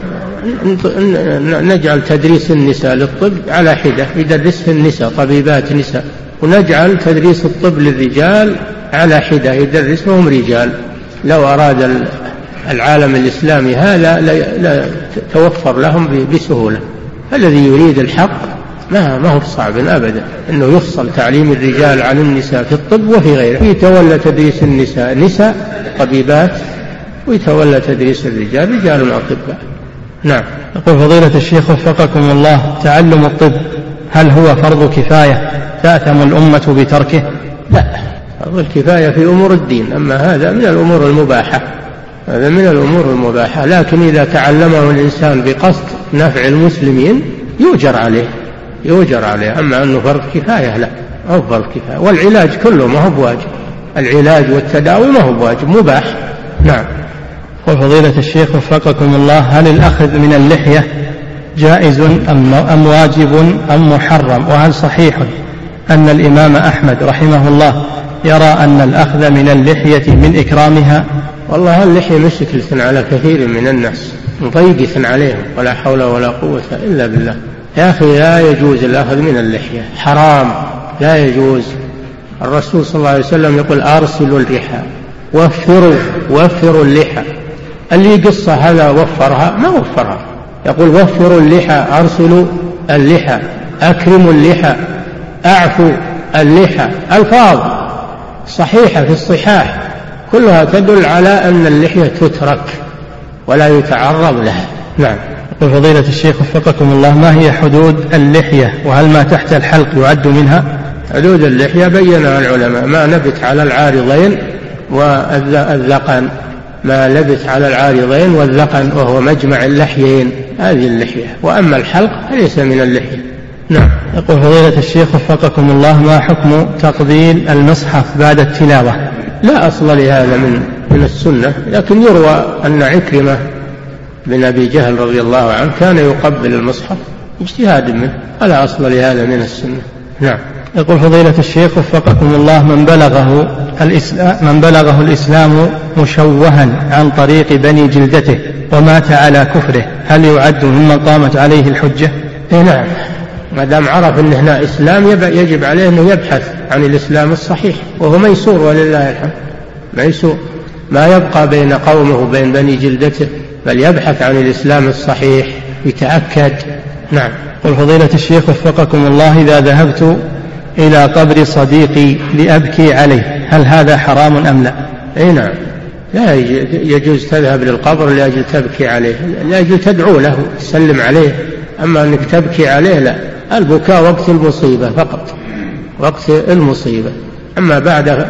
Speaker 4: نجعل تدريس النساء للطب على حدة، يدرسه النساء طبيبات نساء، ونجعل تدريس الطب للرجال على حدة، يدرسهم رجال. لو أراد العالم الإسلامي هذا لا توفر لهم بسهولة. الذي يريد الحق ما ما هو صعب أبدا أنه يفصل تعليم الرجال عن النساء في الطب وفي غيره، يتولى تدريس النساء نساء طبيبات، ويتولى تدريس الرجال رجال أطباء. نعم.
Speaker 3: يقول فضيلة الشيخ وفقكم الله، تعلم الطب هل هو فرض كفاية تأثم الأمة بتركه؟
Speaker 4: لا، فرض الكفاية في أمور الدين، أما هذا من الأمور المباحة، هذا من الأمور المباحة، لكن إذا تعلمه الإنسان بقصد نفع المسلمين يؤجر عليه، يؤجر عليه. أما أنه فرض كفاية لا، أو فرض كفاية. والعلاج كله ما هو بواجب، العلاج والتداوي ما هو بواجب، مباح. نعم.
Speaker 3: وفضيلة الشيخ وفقكم الله، هل الأخذ من اللحية جائز أم واجب أم محرم؟ وهل صحيح أن الإمام أحمد رحمه الله يرى أن الأخذ من اللحية من إكرامها؟
Speaker 4: والله اللحية مشكلة على كثير من الناس، مضيقة عليهم، ولا حول ولا قوة إلا بالله. يا أخي لا يجوز الأخذ من اللحية، حرام، لا يجوز. الرسول صلى الله عليه وسلم يقول أرسلوا اللحى، وفروا وفروا اللحى. اللي قصة هذا وفرها ما وفرها، يقول وفروا اللحى، أرسلوا اللحى، أكرموا اللحى، أعفوا اللحى. ألفاظ صحيحة في الصحاح كلها تدل على أن اللحية تترك ولا يتعرض لها. نعم.
Speaker 3: وفضيلة الشيخ وفقكم الله، ما هي حدود اللحية؟ وهل ما تحت الحلق يعد منها؟
Speaker 4: حدود اللحية بينها العلماء: ما نبت على العارضين والذقن، ما لبث على العارضين والذقن وهو مجمع اللحيين، هذه اللحية. وأما الحلق فليس من اللحية. نعم.
Speaker 3: يقول فضيلة الشيخ وفقكم الله، ما حكم تقبيل المصحف بعد التلاوة؟
Speaker 4: لا أصل لهذا من من السنة، لكن يروى أن عكرمة بن أبي جهل رضي الله عنه كان يقبل المصحف اجتهاد منه، ولا أصل لهذا من السنة. نعم.
Speaker 3: يقول فضيلة الشيخ وفقكم الله، من بلغه الإسلام, من بلغه الإسلام مشوها عن طريق بني جلدته ومات على كفره، هل يعد ممن قامت عليه الحجة؟
Speaker 4: إيه نعم، ما دام عرف أن هنا إسلام يجب عليه أنه يبحث عن الإسلام الصحيح، وهو ميسور ولله الحمد، ميسور، ما يبقى بين قومه وبين بني جلدته، بل يبحث عن الإسلام الصحيح يتأكد. نعم.
Speaker 3: قل فضيلة الشيخ وفقكم الله، إذا ذهبت إلى قبر صديقي لأبكي عليه هل هذا حرام أم لا؟
Speaker 4: أي نعم، لا يجوز تذهب للقبر لأجل تبكي عليه، لأجل تدعو له تسلم عليه، أما أنك تبكي عليه لا. البكاء وقت المصيبة فقط، وقت المصيبة، أما بعد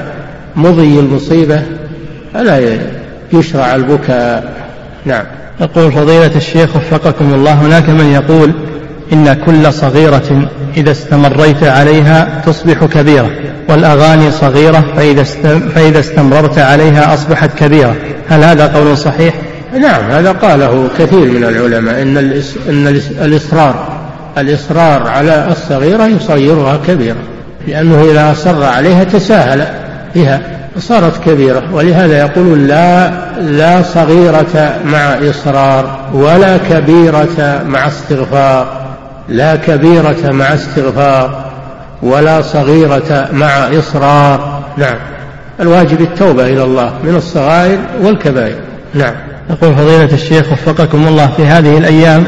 Speaker 4: مضي المصيبة فلا يشرع البكاء. نعم.
Speaker 3: يقول فضيلة الشيخ وفقكم الله، هناك من يقول إن كل صغيرة إذا استمريت عليها تصبح كبيرة، والأغاني صغيرة فإذا فإذا استمررت عليها أصبحت كبيرة، هل هذا قول صحيح؟
Speaker 4: نعم، هذا قاله كثير من العلماء، إن إن الإصرار الإصرار على الصغيرة يصيرها كبيرة، لأنه إذا أصر عليها تساهل بها صارت كبيرة. ولهذا يقول لا لا صغيرة مع إصرار ولا كبيرة مع استغفار، لا كبيرة مع استغفار ولا صغيرة مع إصرار. نعم. الواجب التوبة إلى الله من الصغائر والكبائر. نعم.
Speaker 3: يقول فضيلة الشيخ وفقكم الله، في هذه الأيام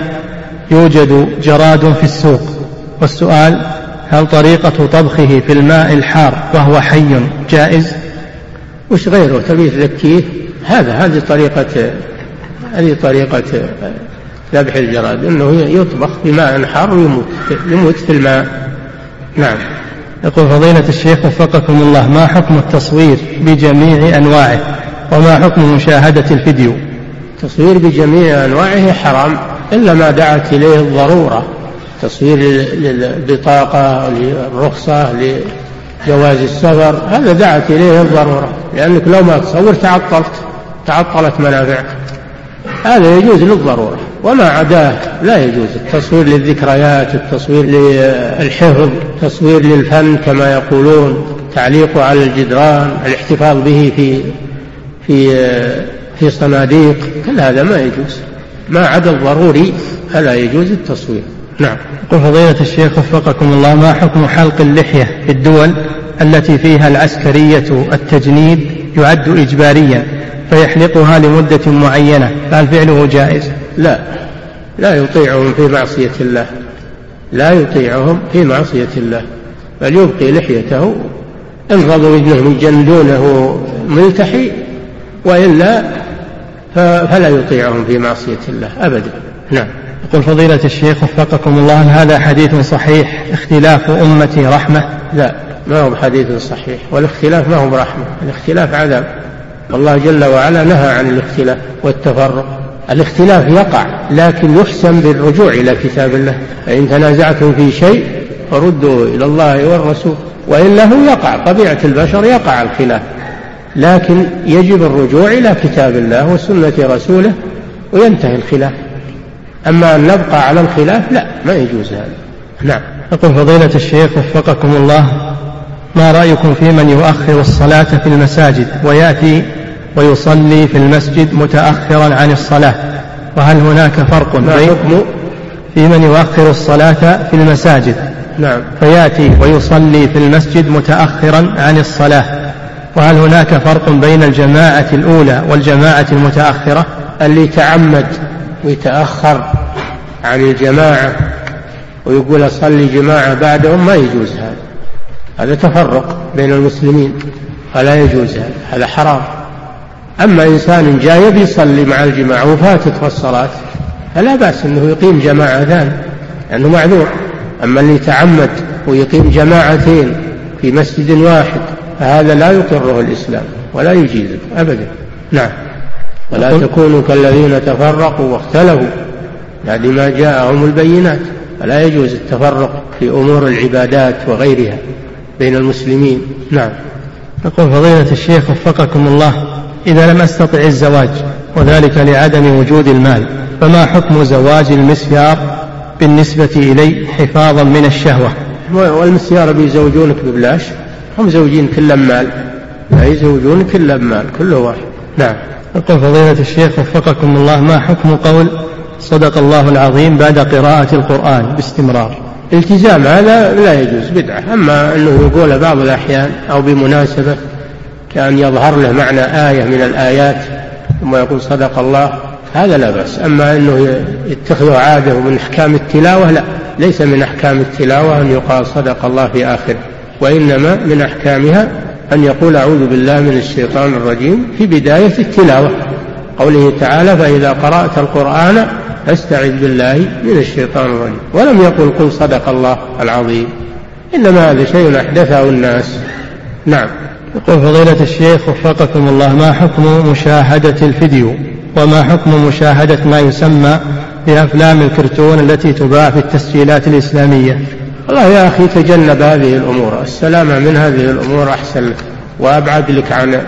Speaker 3: يوجد جراد في السوق، والسؤال: هل طريقة طبخه في الماء الحار وهو حي جائز؟
Speaker 4: وش غيره تبي تذكيه؟ هذا هذه طريقة هذه طريقة ذبح الجراد، أنه يطبخ بماء حار ويموت يموت في الماء. نعم.
Speaker 3: يقول فضيلة الشيخ وفقكم الله، ما حكم التصوير بجميع أنواعه، وما حكم مشاهدة الفيديو؟
Speaker 4: التصوير بجميع أنواعه حرام إلا ما دعت إليه الضرورة، تصوير للبطاقة، للرخصة، لجواز السفر، هذا دعت إليه الضرورة، لأنك لو ما تصور تعطلت تعطلت منافعك، هذا يجوز للضرورة. وما عداه لا يجوز، التصوير للذكريات، التصوير للحفظ، التصوير للفن كما يقولون، تعليقه على الجدران، الاحتفاظ به في في في صناديق، كل هذا ما يجوز، ما عدا الضروري فلا يجوز التصوير. نعم.
Speaker 3: يقول فضيلة الشيخ وفقكم الله، ما حكم حلق اللحية في الدول التي فيها العسكرية التجنيد يعد إجباريا فيحلقها لمدة معينة، فهل فعله جائز؟
Speaker 4: لا، لا يطيعهم في معصية الله، لا يطيعهم في معصية الله، بل يبقي لحيته، إن رضوا إنهم يجندونه ملتحي، وإلا فلا يطيعهم في معصية الله أبدا. نعم.
Speaker 3: يقول فضيلة الشيخ وفقكم الله، هذا حديث صحيح اختلاف أمتي رحمة؟
Speaker 4: لا، ما هو بحديث صحيح، والاختلاف ما هو برحمة، الاختلاف عذاب. والله جل وعلا نهى عن الاختلاف والتفرق. الاختلاف يقع لكن يحسن بالرجوع إلى كتاب الله، فإن تنازعتم في شيء فردوا إلى الله والرسول، وإلا هو يقع، طبيعة البشر يقع الخلاف، لكن يجب الرجوع إلى كتاب الله وسنة رسوله وينتهي الخلاف. أما أن نبقى على الخلاف لا، ما يجوز هذا. نعم.
Speaker 3: يقول فضيلة الشيخ وفقكم الله، ما رأيكم في من يؤخر الصلاة في المساجد ويأتي ويصلي في المسجد متأخرا عن الصلاة، وهل هناك فرق بين في من يؤخر الصلاة في المساجد
Speaker 4: نعم
Speaker 3: فيأتي ويصلي في المسجد متأخرا عن الصلاة، وهل هناك فرق بين الجماعة الأولى والجماعة المتأخرة؟
Speaker 4: اللي يتعمد ويتأخر عن الجماعة ويقول أصلي جماعة بعدهم ما يجوز هذا، هذا تفرق بين المسلمين فلا يجوز هذا، هذا حرام. أما إنسان جاي بيصلي مع الجماعة وفاتت الصلاة فلا بأس أنه يقيم جماعة ثانية لأنه معذور. أما اللي يتعمد ويقيم جماعتين في مسجد واحد فهذا لا يقره الإسلام ولا يجيزه أبدا. نعم. ولا تكونوا كالذين تفرقوا واختلفوا بعد ما جاءهم البينات، فلا يجوز التفرق في أمور العبادات وغيرها بين المسلمين. نعم.
Speaker 3: يقول فضيلة الشيخ وفقكم الله، إذا لم أستطع الزواج وذلك لعدم وجود المال، فما حكم زواج المسيار بالنسبة إلي حفاظا من الشهوة؟
Speaker 4: والمسيار بيزوجونك ببلاش، هم زوجين كل مال، لا يزوجون كل مال، كله واحد. نعم.
Speaker 3: يقول فضيلة الشيخ وفقكم الله، ما حكم قول صدق الله العظيم بعد قراءة القرآن باستمرار؟
Speaker 4: التزام هذا لا يجوز، بدعة. أما أنه يقول بعض الأحيان أو بمناسبة كان يظهر له معنى آية من الآيات ثم يقول صدق الله، هذا لا بأس. أما أنه يتخذه عادة ومن أحكام التلاوة لا، ليس من أحكام التلاوة أن يقال صدق الله في آخر، وإنما من أحكامها أن يقول أعوذ بالله من الشيطان الرجيم في بداية التلاوة، قوله تعالى فإذا قرأت القرآن فاستعذ بالله من الشيطان الرجيم، ولم يقل قل صدق الله العظيم، إنما هذا شيء أحدثه الناس. نعم.
Speaker 3: يقول فضيلة الشيخ وفقكم الله، ما حكم مشاهدة الفيديو، وما حكم مشاهدة ما يسمى بأفلام الكرتون التي تباع في التسجيلات الإسلامية؟
Speaker 4: والله يا أخي تجنب هذه الأمور، السلامة من هذه الأمور أحسن لك وأبعد لك عن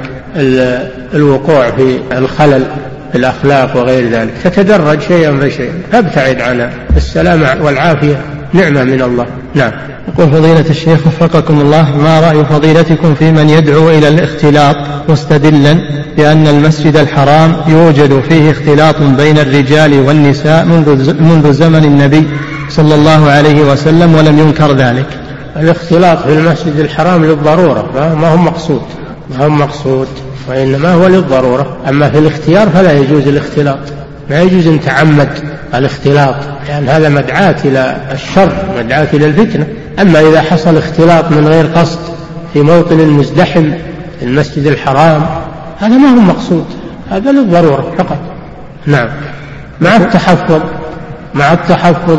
Speaker 4: الوقوع في الخلل في الأخلاق وغير ذلك، تتدرج شيئا فشيئا، فابتعد عنها، السلامة والعافية نعمة من الله. نعم.
Speaker 3: يقول فضيلة الشيخ وفقكم الله، ما رأي فضيلتكم في من يدعو إلى الاختلاط مستدلا بأن المسجد الحرام يوجد فيه اختلاط بين الرجال والنساء منذ منذ زمن النبي صلى الله عليه وسلم ولم ينكر ذلك؟
Speaker 4: الاختلاط في المسجد الحرام للضرورة، ما هو مقصود، ما هو مقصود، وإنما هو للضرورة. أما في الاختيار فلا يجوز الاختلاط، ما يجوز أن تعمد الاختلاط، لأن هذا مدعاة إلى الشر، مدعاة إلى الفتنة. أما إذا حصل اختلاط من غير قصد في موطن مزدحم في المسجد الحرام هذا ما هو مقصود، هذا للضرورة فقط. نعم. مع التحفظ مع التحفظ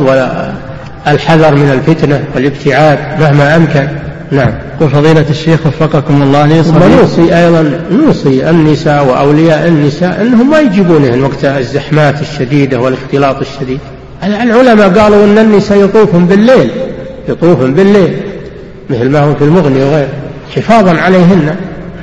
Speaker 4: والحذر من الفتنة والابتعاد مهما أمكن. نعم.
Speaker 3: وفضيلة الشيخ وفقكم الله لي صديق،
Speaker 4: ونوصي أيضا نوصي النساء وأولياء النساء أنهم ما يجيبونهن وقت الزحمات الشديدة والاختلاط الشديد. العلماء قالوا أن النساء يطوفن بالليل يطوفن بالليل مثل ما هو في المغني وغيره حفاظا عليهن،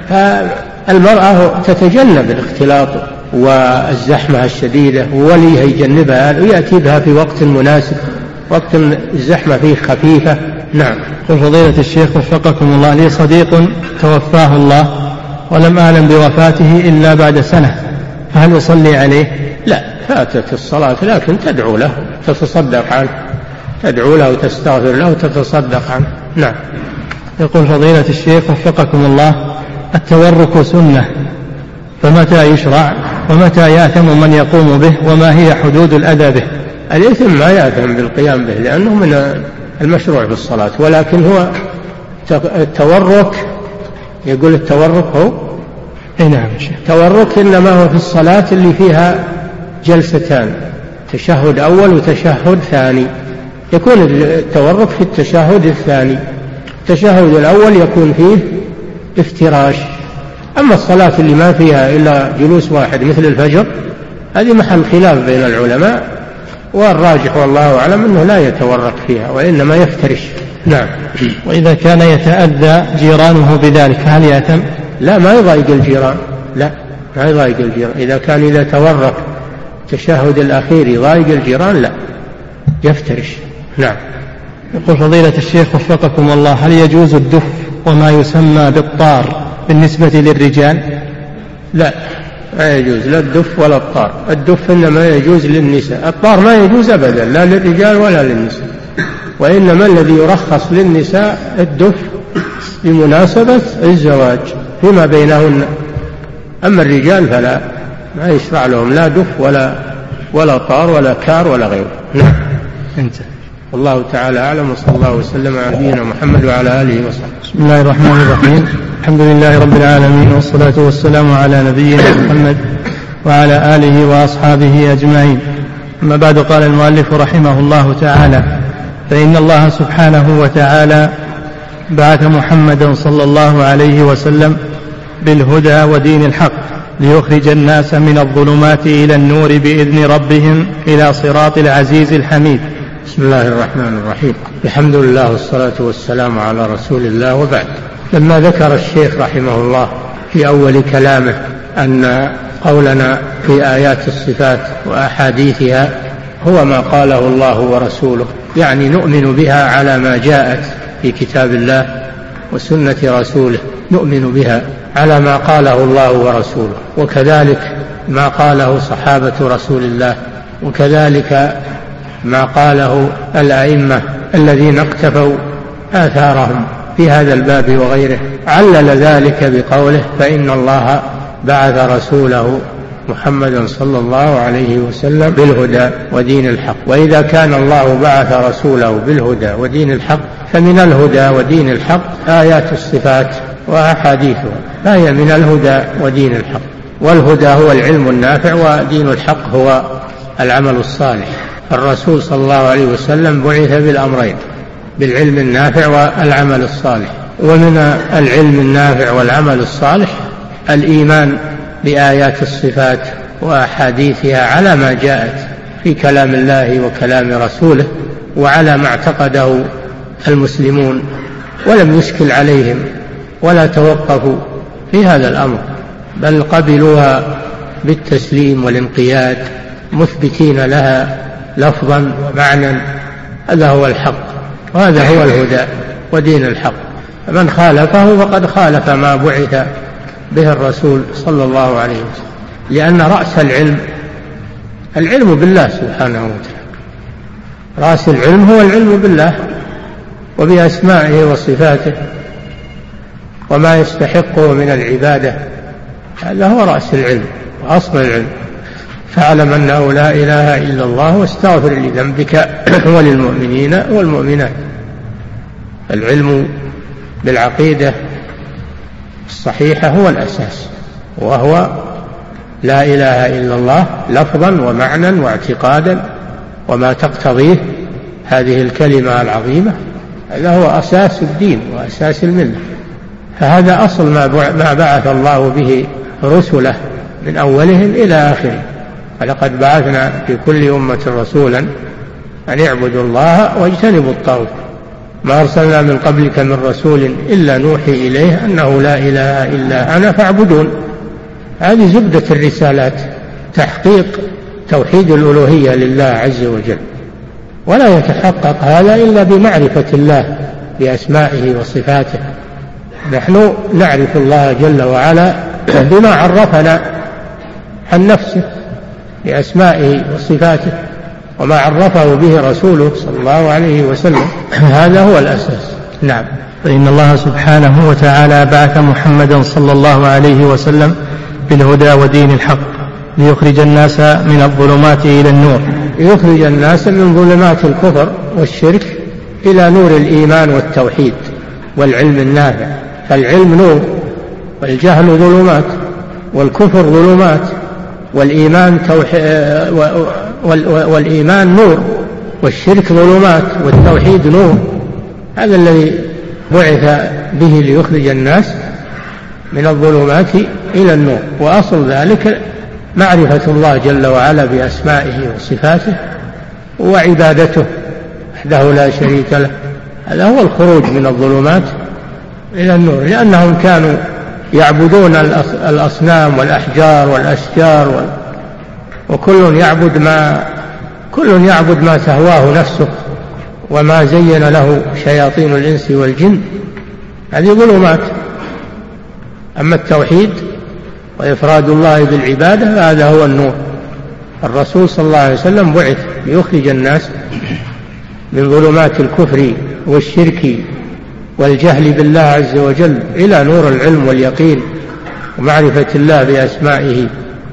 Speaker 4: فالمرأة تتجنب الاختلاط والزحمة الشديدة، ووليها يجنبها ويأتي بها في وقت مناسب، وقت الزحمة فيه خفيفة. نعم.
Speaker 3: وفضيلة الشيخ وفقكم الله، لي صديق توفاه الله ولم أعلم بوفاته إلا بعد سنة، فهل أصلي عليه؟
Speaker 4: لا، فاتت الصلاة، لكن تدعو له، تتصدق عنه، تدعو له وتستغفر له وتتصدق عنه. نعم.
Speaker 3: يقول فضيلة الشيخ وفقكم الله، التورك سنة، فمتى يشرع ومتى يأثم من يقوم به، وما هي حدود الأذى به؟
Speaker 4: الإثم ما يأثم بالقيام به لأنه من المشروع في الصلاة، ولكن هو التورك، يقول التورك هو
Speaker 3: اي نعم شيخ،
Speaker 4: التورك إنما هو في الصلاة اللي فيها جلستان، تشهد أول وتشهد ثاني، يكون التورك في التشهد الثاني، التشهد الأول يكون فيه افتراش. أما الصلاة اللي ما فيها إلا جلوس واحد مثل الفجر هذه محل خلاف بين العلماء، والراجح والله أعلم أنه لا يتورط فيها وإنما يفترش. نعم.
Speaker 3: وإذا كان يتأذى جيرانه بذلك هل يأثم؟
Speaker 4: لا، ما يضايق الجيران، لا ما يضايق الجيران. إذا كان إذا تورط التشهد الأخير يضايق الجيران لا، يفترش. نعم.
Speaker 3: يقول فضيلة الشيخ وفقكم الله، هل يجوز الدف وما يسمى بالطار بالنسبة للرجال؟
Speaker 4: لا، ما يجوز لا الدف ولا الطار. الدف إنما يجوز للنساء، الطار ما يجوز أبدا لا للرجال ولا للنساء، وإنما الذي يرخص للنساء الدف بمناسبة الزواج فيما بينهن. أما الرجال فلا، ما يشرع لهم لا دف ولا ولا طار ولا كار ولا غيره. نعم.
Speaker 3: انت.
Speaker 4: والله تعالى أعلم، وصلى الله وسلم على نبينا محمد وعلى آله وصحبه.
Speaker 3: بسم الله الرحمن الرحيم. الحمد لله رب العالمين، والصلاة والسلام على نبينا محمد وعلى آله وأصحابه أجمعين. أما بعد، قال المؤلف رحمه الله تعالى: فإن الله سبحانه وتعالى بعث محمدا صلى الله عليه وسلم بالهدى ودين الحق ليخرج الناس من الظلمات إلى النور بإذن ربهم إلى صراط العزيز الحميد.
Speaker 4: بسم الله الرحمن الرحيم. الحمد لله والصلاة والسلام على رسول الله، وبعد. لما ذكر الشيخ رحمه الله في أول كلامه أن قولنا في آيات الصفات وأحاديثها هو ما قاله الله ورسوله، يعني نؤمن بها على ما جاءت في كتاب الله وسنة رسوله، نؤمن بها على ما قاله الله ورسوله، وكذلك ما قاله صحابة رسول الله، وكذلك ما قاله الأئمة الذين اقتفوا آثارهم في هذا الباب وغيره. علل ذلك بقوله: فإن الله بعث رسوله محمدا صلى الله عليه وسلم بالهدى ودين الحق. وإذا كان الله بعث رسوله بالهدى ودين الحق فمن الهدى ودين الحق آيات الصفات وأحاديثها، فهي من الهدى ودين الحق. والهدى هو العلم النافع، ودين الحق هو العمل الصالح. الرسول صلى الله عليه وسلم بعث بالأمرين، بالعلم النافع والعمل الصالح. ومن العلم النافع والعمل الصالح الإيمان بآيات الصفات وأحاديثها على ما جاءت في كلام الله وكلام رسوله، وعلى ما اعتقده المسلمون ولم يشكل عليهم ولا توقفوا في هذا الأمر، بل قبلوها بالتسليم والانقياد مثبتين لها لفظا ومعنى. هذا هو الحق، وهذا هو الهدى ودين الحق. فمن خالفه فقد خالف ما بعث به الرسول صلى الله عليه وسلم، لأن رأس العلم العلم بالله سبحانه وتعالى. رأس العلم هو العلم بالله وبأسمائه وصفاته وما يستحقه من العبادة، هذا هو رأس العلم وأصل العلم. فاعلم أنه لا إله إلا الله واستغفر لذنبك وللمؤمنين والمؤمنات. العلم بالعقيدة الصحيحة هو الأساس، وهو لا إله إلا الله لفظا ومعنى واعتقادا وما تقتضيه هذه الكلمة العظيمة. هذا هو أساس الدين وأساس الملة. فهذا أصل ما بعث الله به رسله من أولهم إلى آخره. فلقد بعثنا في كل أمة رسولا أن يعبدوا الله واجتنبوا الطاغوت، ما أرسلنا من قبلك من رسول إلا نوحي إليه أنه لا إله إلا أنا فاعبدون. هذه زبدة الرسالات، تحقيق توحيد الألوهية لله عز وجل. ولا يتحقق هذا إلا بمعرفة الله بأسمائه وصفاته. نحن نعرف الله جل وعلا بما عرفنا عن نفسه بأسمائه وصفاته وما عرفه به رسوله صلى الله عليه وسلم. هذا هو الأساس. نعم.
Speaker 3: فإن الله سبحانه وتعالى بعث محمدا صلى الله عليه وسلم بالهدى ودين الحق ليخرج الناس من الظلمات إلى النور.
Speaker 4: يخرج الناس من ظلمات الكفر والشرك إلى نور الإيمان والتوحيد والعلم النافع. فالعلم نور، والجهل ظلمات، والكفر ظلمات، والإيمان, والإيمان نور، والشرك ظلمات، والتوحيد نور. هذا الذي بعث به ليخرج الناس من الظلمات إلى النور. وأصل ذلك معرفة الله جل وعلا بأسمائه وصفاته وعبادته وحده لا شريك له. هذا هو الخروج من الظلمات إلى النور، لأنهم كانوا يعبدون الأصنام والأحجار والأشجار، وكل يعبد ما كل يعبد ما تهواه نفسه وما زين له شياطين الإنس والجن. هذه ظلمات. أما التوحيد وإفراد الله بالعبادة هذا هو النور. الرسول صلى الله عليه وسلم بعث ليخرج الناس من ظلمات الكفر والشرك والجهل بالله عز وجل إلى نور العلم واليقين ومعرفة الله بأسمائه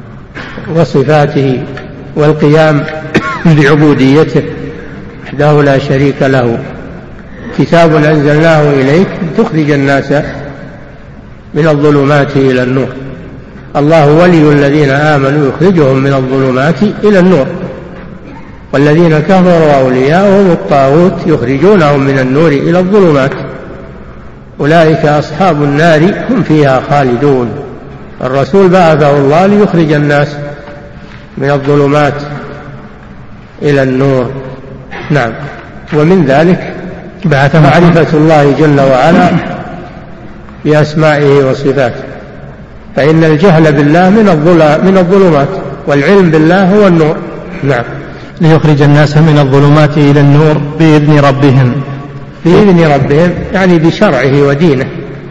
Speaker 4: وصفاته والقيام بعبوديته وحده لا شريك له. كتاب أنزلناه إليك تخرج الناس من الظلمات إلى النور. الله ولي الذين آمنوا يخرجهم من الظلمات إلى النور، والذين كفروا أولياؤهم الطاغوت يخرجونهم من النور إلى الظلمات، أولئك أصحاب النار هم فيها خالدون. الرسول بعثه الله ليخرج الناس من الظلمات إلى النور. نعم. ومن ذلك معرفة الله جل وعلا بأسمائه وصفاته، فإن الجهل بالله من الظلمات والعلم بالله هو النور. نعم.
Speaker 3: ليخرج الناس من الظلمات إلى النور بإذن ربهم.
Speaker 4: بإذن ربهم يعني بشرعه ودينه.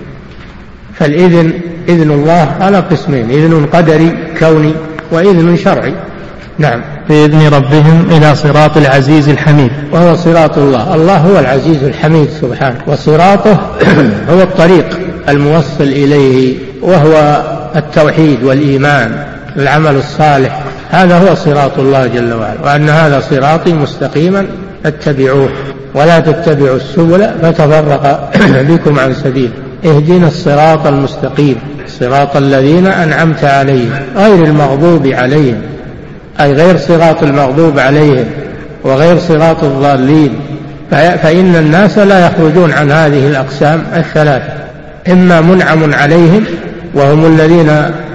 Speaker 4: فالإذن إذن الله على قسمين: إذن قدري كوني وإذن شرعي. نعم.
Speaker 3: بإذن ربهم إلى صراط العزيز الحميد،
Speaker 4: وهو صراط الله. الله هو العزيز الحميد سبحانه، وصراطه هو الطريق الموصل إليه، وهو التوحيد والإيمان العمل الصالح. هذا هو صراط الله جل وعلا، وأن هذا صراطي مستقيما فاتبعوه ولا تتبعوا السبل فتفرق بكم عن سبيله. اهدنا الصراط المستقيم صراط الذين أنعمت عليهم غير المغضوب عليهم، أي غير صراط المغضوب عليهم وغير صراط الضالين. فإن الناس لا يخرجون عن هذه الأقسام الثلاثة: إما منعم عليهم وهم الذين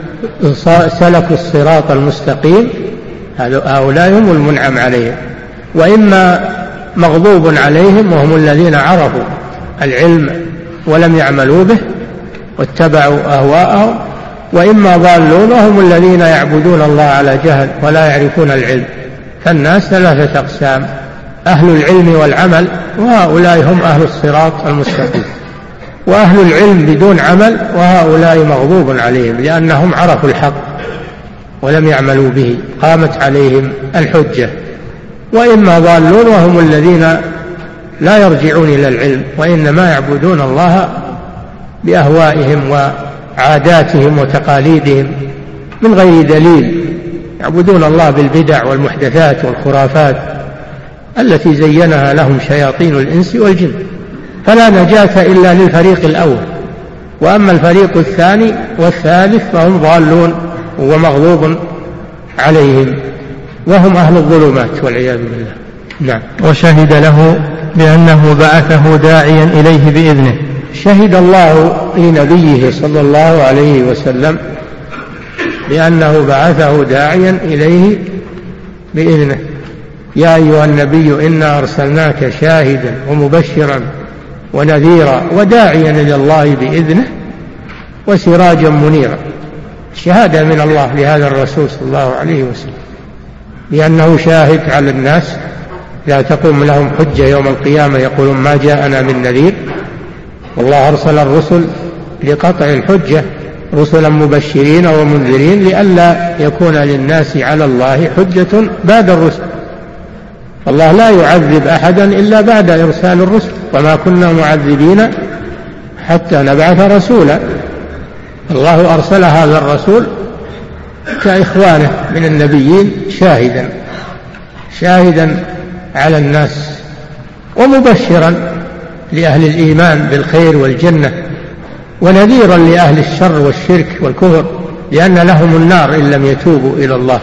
Speaker 4: سلكوا الصراط المستقيم، هؤلاء هم المنعم عليهم، وإما مغضوب عليهم وهم الذين عرفوا العلم ولم يعملوا به واتبعوا أهواءهم، وإما ضالون وهم الذين يعبدون الله على جهل ولا يعرفون العلم. فالناس ثلاثة أقسام: أهل العلم والعمل، وهؤلاء هم أهل الصراط المستقيم، وأهل العلم بدون عمل، وهؤلاء مغضوب عليهم لأنهم عرفوا الحق ولم يعملوا به، قامت عليهم الحجة. وإما ضالون وهم الذين لا يرجعون إلى العلم وإنما يعبدون الله بأهوائهم وعاداتهم وتقاليدهم من غير دليل، يعبدون الله بالبدع والمحدثات والخرافات التي زينها لهم شياطين الإنس والجن. فلا نجاة إلا للفريق الأول. وأما الفريق الثاني والثالث فهم ضالون ومغضوب عليهم، وهم أهل الظلمات والعياذ بالله. نعم.
Speaker 3: وشهد له بأنه بعثه داعيا إليه بإذنه.
Speaker 4: شهد الله لنبيه صلى الله عليه وسلم بأنه بعثه داعيا إليه بإذنه: يا أيها النبي إنا أرسلناك شاهدا ومبشرا ونذيرا وداعيا إلى الله بإذنه وسراجا منيرا. شهادة من الله لهذا الرسول صلى الله عليه وسلم بأنه شاهد على الناس، لا تقوم لهم حجة يوم القيامة يقولون ما جاءنا من نذير. والله أرسل الرسل لقطع الحجة، رسلا مبشرين ومنذرين لئلا يكون للناس على الله حجة بعد الرسل. الله لا يعذب أحدا إلا بعد إرسال الرسل، وما كنا معذبين حتى نبعث رسولا. الله أرسل هذا الرسول كإخوانه من النبيين شاهدا شاهدا على الناس ومبشرا لأهل الإيمان بالخير والجنة، ونذيرا لأهل الشر والشرك والكفر لأن لهم النار إن لم يتوبوا إلى الله،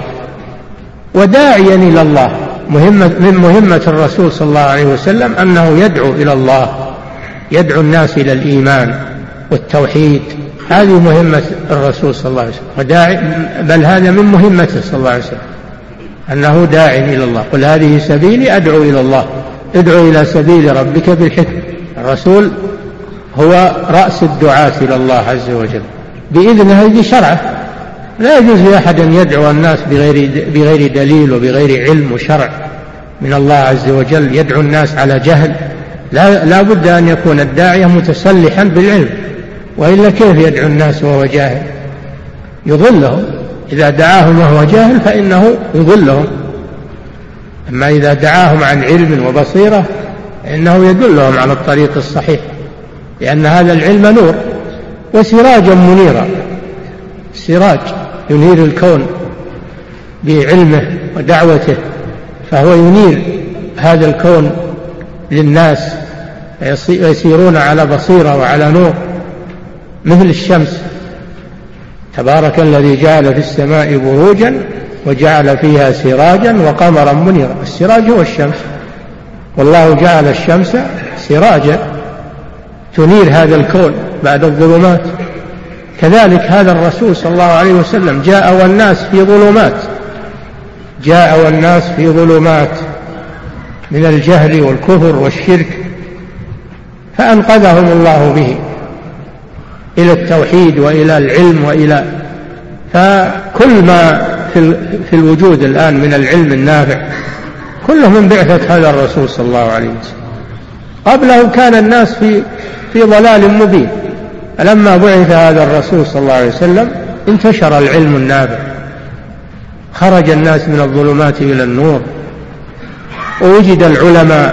Speaker 4: وداعيا إلى الله. مهمة من مهمة الرسول صلى الله عليه وسلم أنه يدعو إلى الله يدعو الناس إلى الإيمان والتوحيد. هذه مهمة الرسول صلى الله عليه وسلم، وداعي بل هذا من مهمته صلى الله عليه وسلم أنه داع إلى الله. قل هذه سبيلي أدعو إلى الله، ادعو إلى سبيل ربك بالحكمة. الرسول هو رأس الدعاة إلى الله عز وجل بإذنه بشرعه. لا يجوز لأحد أن يدعو الناس بغير, بغير دليل وبغير علم وشرع من الله عز وجل، يدعو الناس على جهل. لا, لا بد أن يكون الداعية متسلحا بالعلم، وإلا كيف يدعو الناس وهو جاهل؟ يضلهم. إذا دعاهم وهو جاهل فإنه يضلهم، أما إذا دعاهم عن علم وبصيرة إنه يدلهم على الطريق الصحيح، لأن هذا العلم نور وسراجا منيرا. سراج ينير الكون بعلمه ودعوته، فهو ينير هذا الكون للناس يسيرون على بصيرة وعلى نور مثل الشمس. تبارك الذي جعل في السماء بروجا وجعل فيها سراجا وقمرا منيرا. السراج هو الشمس، والله جعل الشمس سراجا تنير هذا الكون بعد الظلمات. كذلك هذا الرسول صلى الله عليه وسلم جاء والناس في ظلمات، جاء والناس في ظلمات من الجهل والكفر والشرك، فأنقذهم الله به إلى التوحيد وإلى العلم وإلى فكل ما في الوجود الآن من العلم النافع كله من بعثة هذا الرسول صلى الله عليه وسلم. قبله كان الناس في في ضلال مبين، فلما بعث هذا الرسول صلى الله عليه وسلم انتشر العلم النافع، خرج الناس من الظلمات إلى النور، ووجد العلماء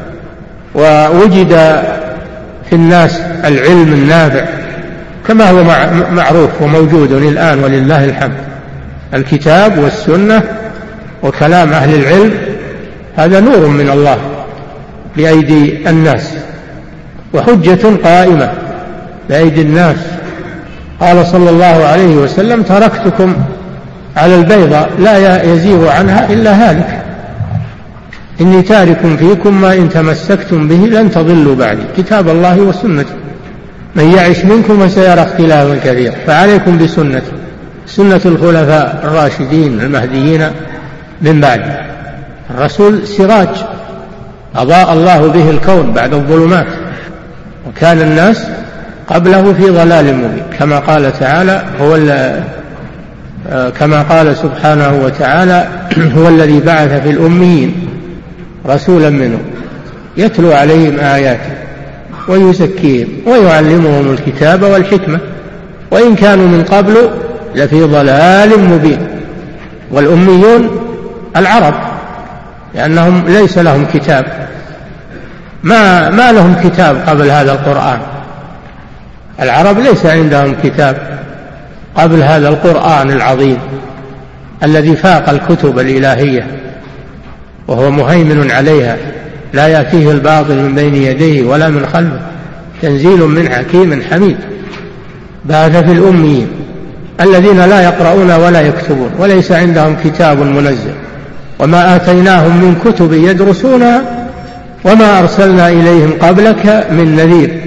Speaker 4: ووجد في الناس العلم النافع كما هو معروف وموجود الآن ولله الحمد. الكتاب والسنة وكلام أهل العلم هذا نور من الله بأيدي الناس وحجة قائمة بأيدي الناس. قال صلى الله عليه وسلم: تركتكم على البيضاء لا يزيغ عنها إلا هالك، إني تارك فيكم ما إن تمسكتم به لن تضلوا بعدي، كتاب الله وسنتي، من يعش منكم وسيرى اختلافا كثيرا، فعليكم بسنتي سنة الخلفاء الراشدين المهديين من بعد. الرسول سراج أضاء الله به الكون بعد الظلمات، وكان الناس قبله في ضلال مبين، كما قال تعالى هو كما قال سبحانه وتعالى: هو الذي بعث في الأميين رسولا منهم يتلو عليهم آياته ويزكيهم ويعلمهم الكتاب والحكمة وإن كانوا من قبل لفي ضلال مبين. والأميون العرب، لأنهم ليس لهم كتاب، ما, ما لهم كتاب قبل هذا القرآن. العرب ليس عندهم كتاب قبل هذا القرآن العظيم الذي فاق الكتب الإلهية وهو مهيمن عليها، لا يأتيه الباطل من بين يديه ولا من خلفه، تنزيل من حكيم حميد. بعث في الأميين الذين لا يقرؤون ولا يكتبون وليس عندهم كتاب منزل، وما آتيناهم من كتب يدرسونها وما أرسلنا إليهم قبلك من نذير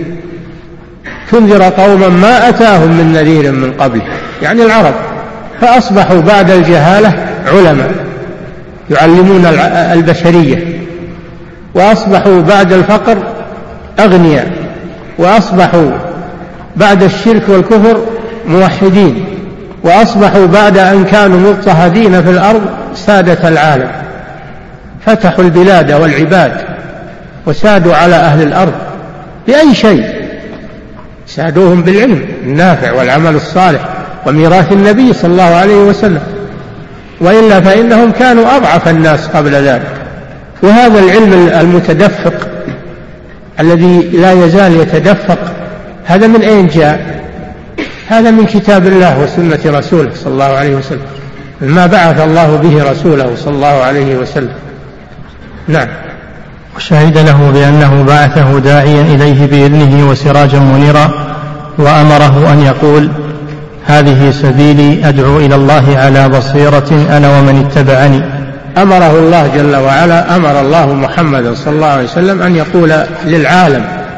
Speaker 4: تنذر قوما ما أتاهم من نذير من قبله، يعني العرب. فأصبحوا بعد الجهالة علماء يعلمون البشرية، وأصبحوا بعد الفقر أغنياء، وأصبحوا بعد الشرك والكفر موحدين، وأصبحوا بعد أن كانوا مضطهدين في الأرض سادة العالم، فتحوا البلاد والعباد وسادوا على أهل الأرض بأي شيء؟ سادوهم بالعلم النافع والعمل الصالح وميراث النبي صلى الله عليه وسلم، وإلا فإنهم كانوا أضعف الناس قبل ذلك. وهذا العلم المتدفق الذي لا يزال يتدفق هذا من أين جاء؟ هذا من كتاب الله وسنة رسوله صلى الله عليه وسلم، ما بعث الله به رسوله صلى الله عليه وسلم. نعم.
Speaker 3: وشهد له بأنه بعثه داعيا إليه بإذنه وسراجا منيرا، وأمره أن يقول: هذه سبيلي أدعو إلى الله على بصيرة أنا ومن اتبعني.
Speaker 4: أمره الله جل وعلا، أمر الله محمد صلى الله عليه وسلم أن يقول للعالم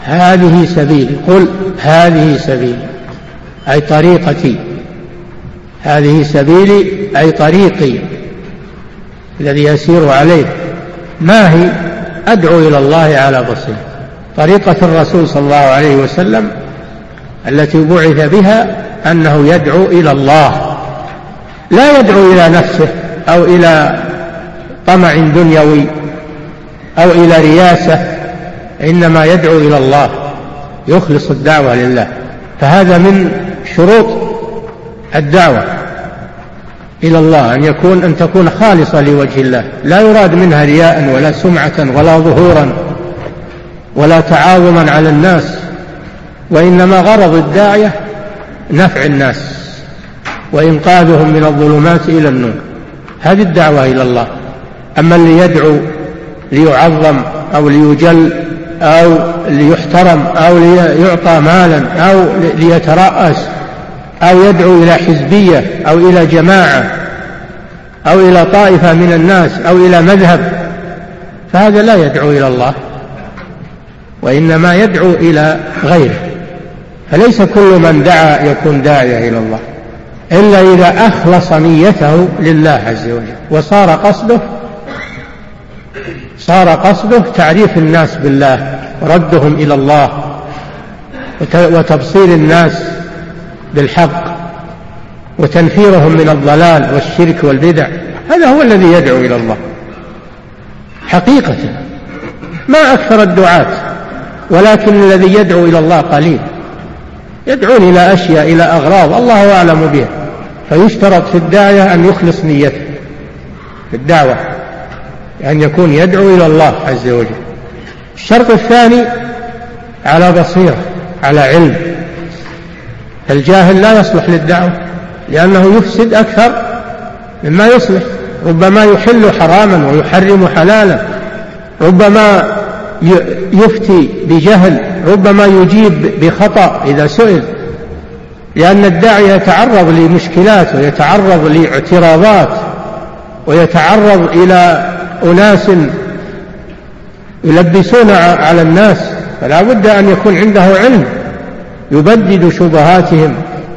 Speaker 4: هذه سبيلي، قل هذه سبيلي أي طريقتي، هذه سبيلي أي طريقي الذي أسير عليه. ما هي؟ أدعو إلى الله على بصيرة. طريقة الرسول صلى الله عليه وسلم التي بعث بها أنه يدعو إلى الله، لا يدعو إلى نفسه أو إلى طمع دنيوي أو إلى رياسة، إنما يدعو إلى الله، يخلص الدعوة لله. فهذا من شروط الدعوة إلى الله، أن يكون أن تكون خالصة لوجه الله، لا يراد منها رياء ولا سمعة ولا ظهورا ولا تعاظما على الناس، وإنما غرض الداعية نفع الناس وإنقاذهم من الظلمات إلى النور. هذه الدعوة إلى الله. أما اللي يدعو ليعظم أو ليجل أو ليحترم أو ليعطى مالا أو ليترأس أو يدعو إلى حزبية أو إلى جماعة أو إلى طائفة من الناس أو إلى مذهب، فهذا لا يدعو إلى الله، وإنما يدعو إلى غيره. فليس كل من دعا يكون داعية إلى الله إلا إذا أخلص نيته لله عز وجل، وصار قصده صار قصده تعريف الناس بالله وردهم إلى الله وتبصير الناس بالحق وتنفيرهم من الضلال والشرك والبدع. هذا هو الذي يدعو إلى الله حقيقة. ما أكثر الدعاة، ولكن الذي يدعو إلى الله قليل، يدعون إلى أشياء، إلى أغراض الله أعلم بها. فيشترط في الداعية أن يخلص نيته في الدعوة، أن يكون يدعو إلى الله عز وجل. الشرط الثاني على بصيرة، على علم. الجاهل لا يصلح للدعوة لأنه يفسد أكثر مما يصلح، ربما يحل حراما ويحرم حلالا، ربما يفتي بجهل، ربما يجيب بخطأ إذا سئل، لأن الداعي يتعرض لمشكلات ويتعرض لاعتراضات ويتعرض إلى أناس يلبسون على الناس، فلا بد أن يكون عنده علم يبدد شبهاتهم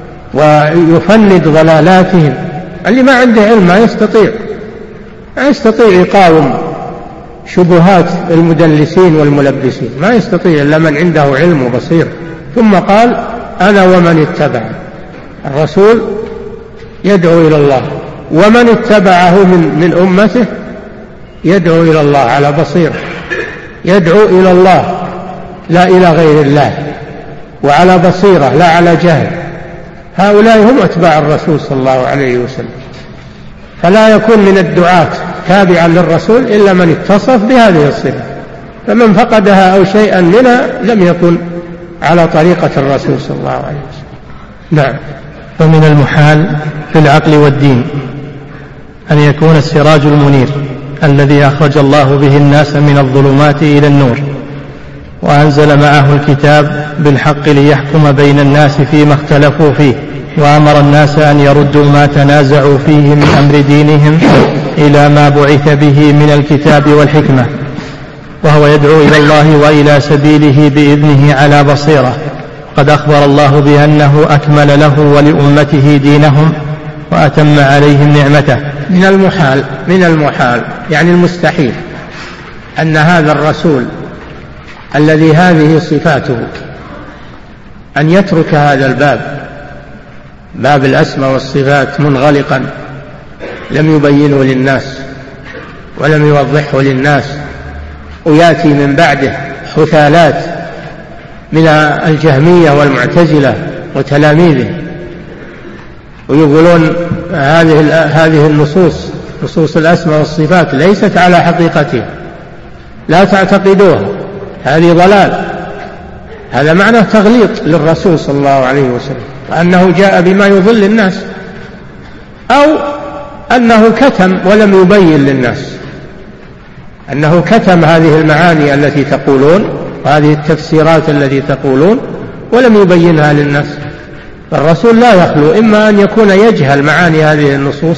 Speaker 4: ويفند ضلالاتهم. اللي ما عنده علم ما يستطيع ما يستطيع يقاوم شبهات المدلسين والملبسين، ما يستطيع إلا من عنده علم وبصير. ثم قال أنا ومن اتبع. الرسول يدعو إلى الله، ومن اتبعه من, من أمته يدعو إلى الله على بصير، يدعو إلى الله لا إلى غير الله، وعلى بصيرة لا على جهل. هؤلاء هم أتباع الرسول صلى الله عليه وسلم. فلا يكون من الدعاة تابعا للرسول إلا من اتصف بهذه الصفة، فمن فقدها أو شيئا منها لم يكن على طريقة الرسول صلى الله عليه وسلم. نعم.
Speaker 3: ومن المحال في العقل والدين أن يكون السراج المنير الذي أخرج الله به الناس من الظلمات إلى النور، وأنزل معه الكتاب بالحق ليحكم بين الناس فيما اختلفوا فيه، وأمر الناس أن يردوا ما تنازعوا فيه من أمر دينهم إلى ما بعث به من الكتاب والحكمة، وهو يدعو إلى الله وإلى سبيله بإذنه على بصيرة. قد أخبر الله بأنه أكمل له ولأمته دينهم وأتم عليهم نعمته.
Speaker 4: من المحال من المحال يعني المستحيل أن هذا الرسول الذي هذه صفاته أن يترك هذا الباب، باب الأسماء والصفات، منغلقا لم يبينه للناس ولم يوضحه للناس، ويأتي من بعده حثالات من الجهمية والمعتزلة وتلاميذه ويقولون هذه هذه النصوص نصوص الأسماء والصفات ليست على حقيقتها، لا تعتقدوها، هذه ضلال. هذا معنى تغليط للرسول صلى الله عليه وسلم، أنه جاء بما يضل الناس، أو أنه كتم ولم يبين للناس، أنه كتم هذه المعاني التي تقولون وهذه التفسيرات التي تقولون ولم يبينها للناس. فالرسول لا يخلو إما أن يكون يجهل معاني هذه النصوص،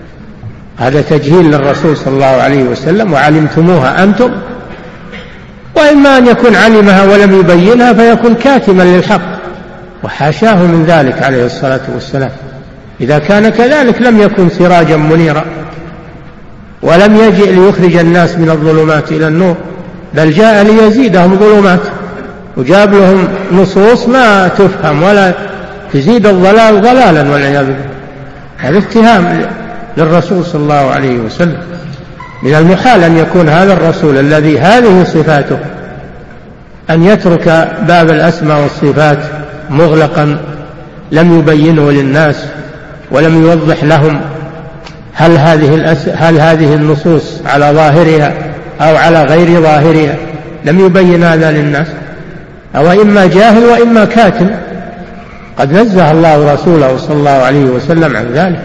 Speaker 4: هذا تجهيل للرسول صلى الله عليه وسلم وعلمتموها أنتم، وإما أن يكون علمها ولم يبينها فيكون كاتما للحق، وحاشاه من ذلك عليه الصلاة والسلام. إذا كان كذلك لم يكن سراجا منيرا، ولم يجئ ليخرج الناس من الظلمات إلى النور، بل جاء ليزيدهم ظلمات، وجاب لهم نصوص ما تفهم ولا تزيد الضلال ضلالا والعياذ بالله. هذا اتهام للرسول صلى الله عليه وسلم. من المحال أن يكون هذا الرسول الذي هذه صفاته أن يترك باب الأسماء والصفات مغلقا لم يبينه للناس ولم يوضح لهم هل هذه, الأس... هل هذه النصوص على ظاهرها أو على غير ظاهرها، لم يبين هذا للناس، أو إما جاهل وإما كاتم. قد نزه الله رسوله صلى الله عليه وسلم عن ذلك.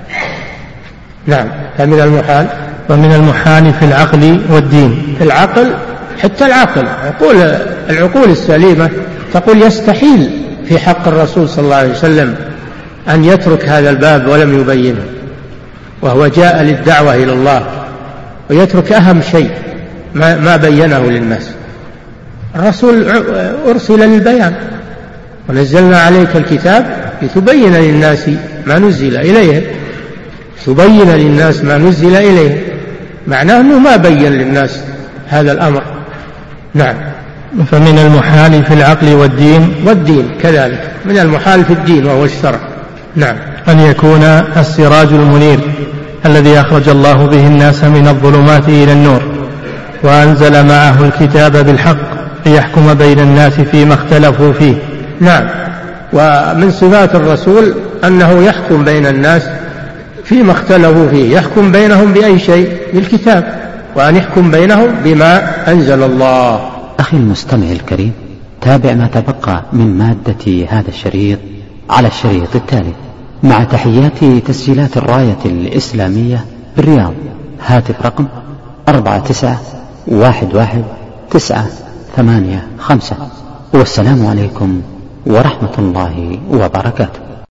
Speaker 4: نعم. فمن المحال
Speaker 3: ومن المحال في العقل والدين.
Speaker 4: في العقل، حتى العقل يقول العقول السليمة تقول يستحيل في حق الرسول صلى الله عليه وسلم أن يترك هذا الباب ولم يبينه، وهو جاء للدعوة إلى الله، ويترك أهم شيء ما, ما بينه للناس. الرسول أرسل للبيان، ونزلنا عليك الكتاب لتبين للناس ما نزل إليهم، تبين للناس ما نزل إليهم، معناه أنه ما بين للناس هذا الأمر. نعم.
Speaker 3: فمن المحال في العقل والدين.
Speaker 4: والدين كذلك من المحال في الدين وهو الشرع. نعم.
Speaker 3: أن يكون السراج المنير الذي أخرج الله به الناس من الظلمات إلى النور، وأنزل معه الكتاب بالحق ليحكم بين الناس فيما اختلفوا فيه.
Speaker 4: نعم. ومن صفات الرسول أنه يحكم بين الناس فيما اختلفوا فيه، يحكم بينهم بأي شيء؟ بالكتاب، وأن يحكم بينهم بما أنزل الله.
Speaker 2: أخي المستمع الكريم، تابع ما تبقى من مادة هذا الشريط على الشريط التالي، مع تحيات تسجيلات الراية الإسلامية بالرياض. هاتف رقم أربعة تسعة واحد واحد تسعة ثمانية خمسة. والسلام عليكم ورحمة الله وبركاته.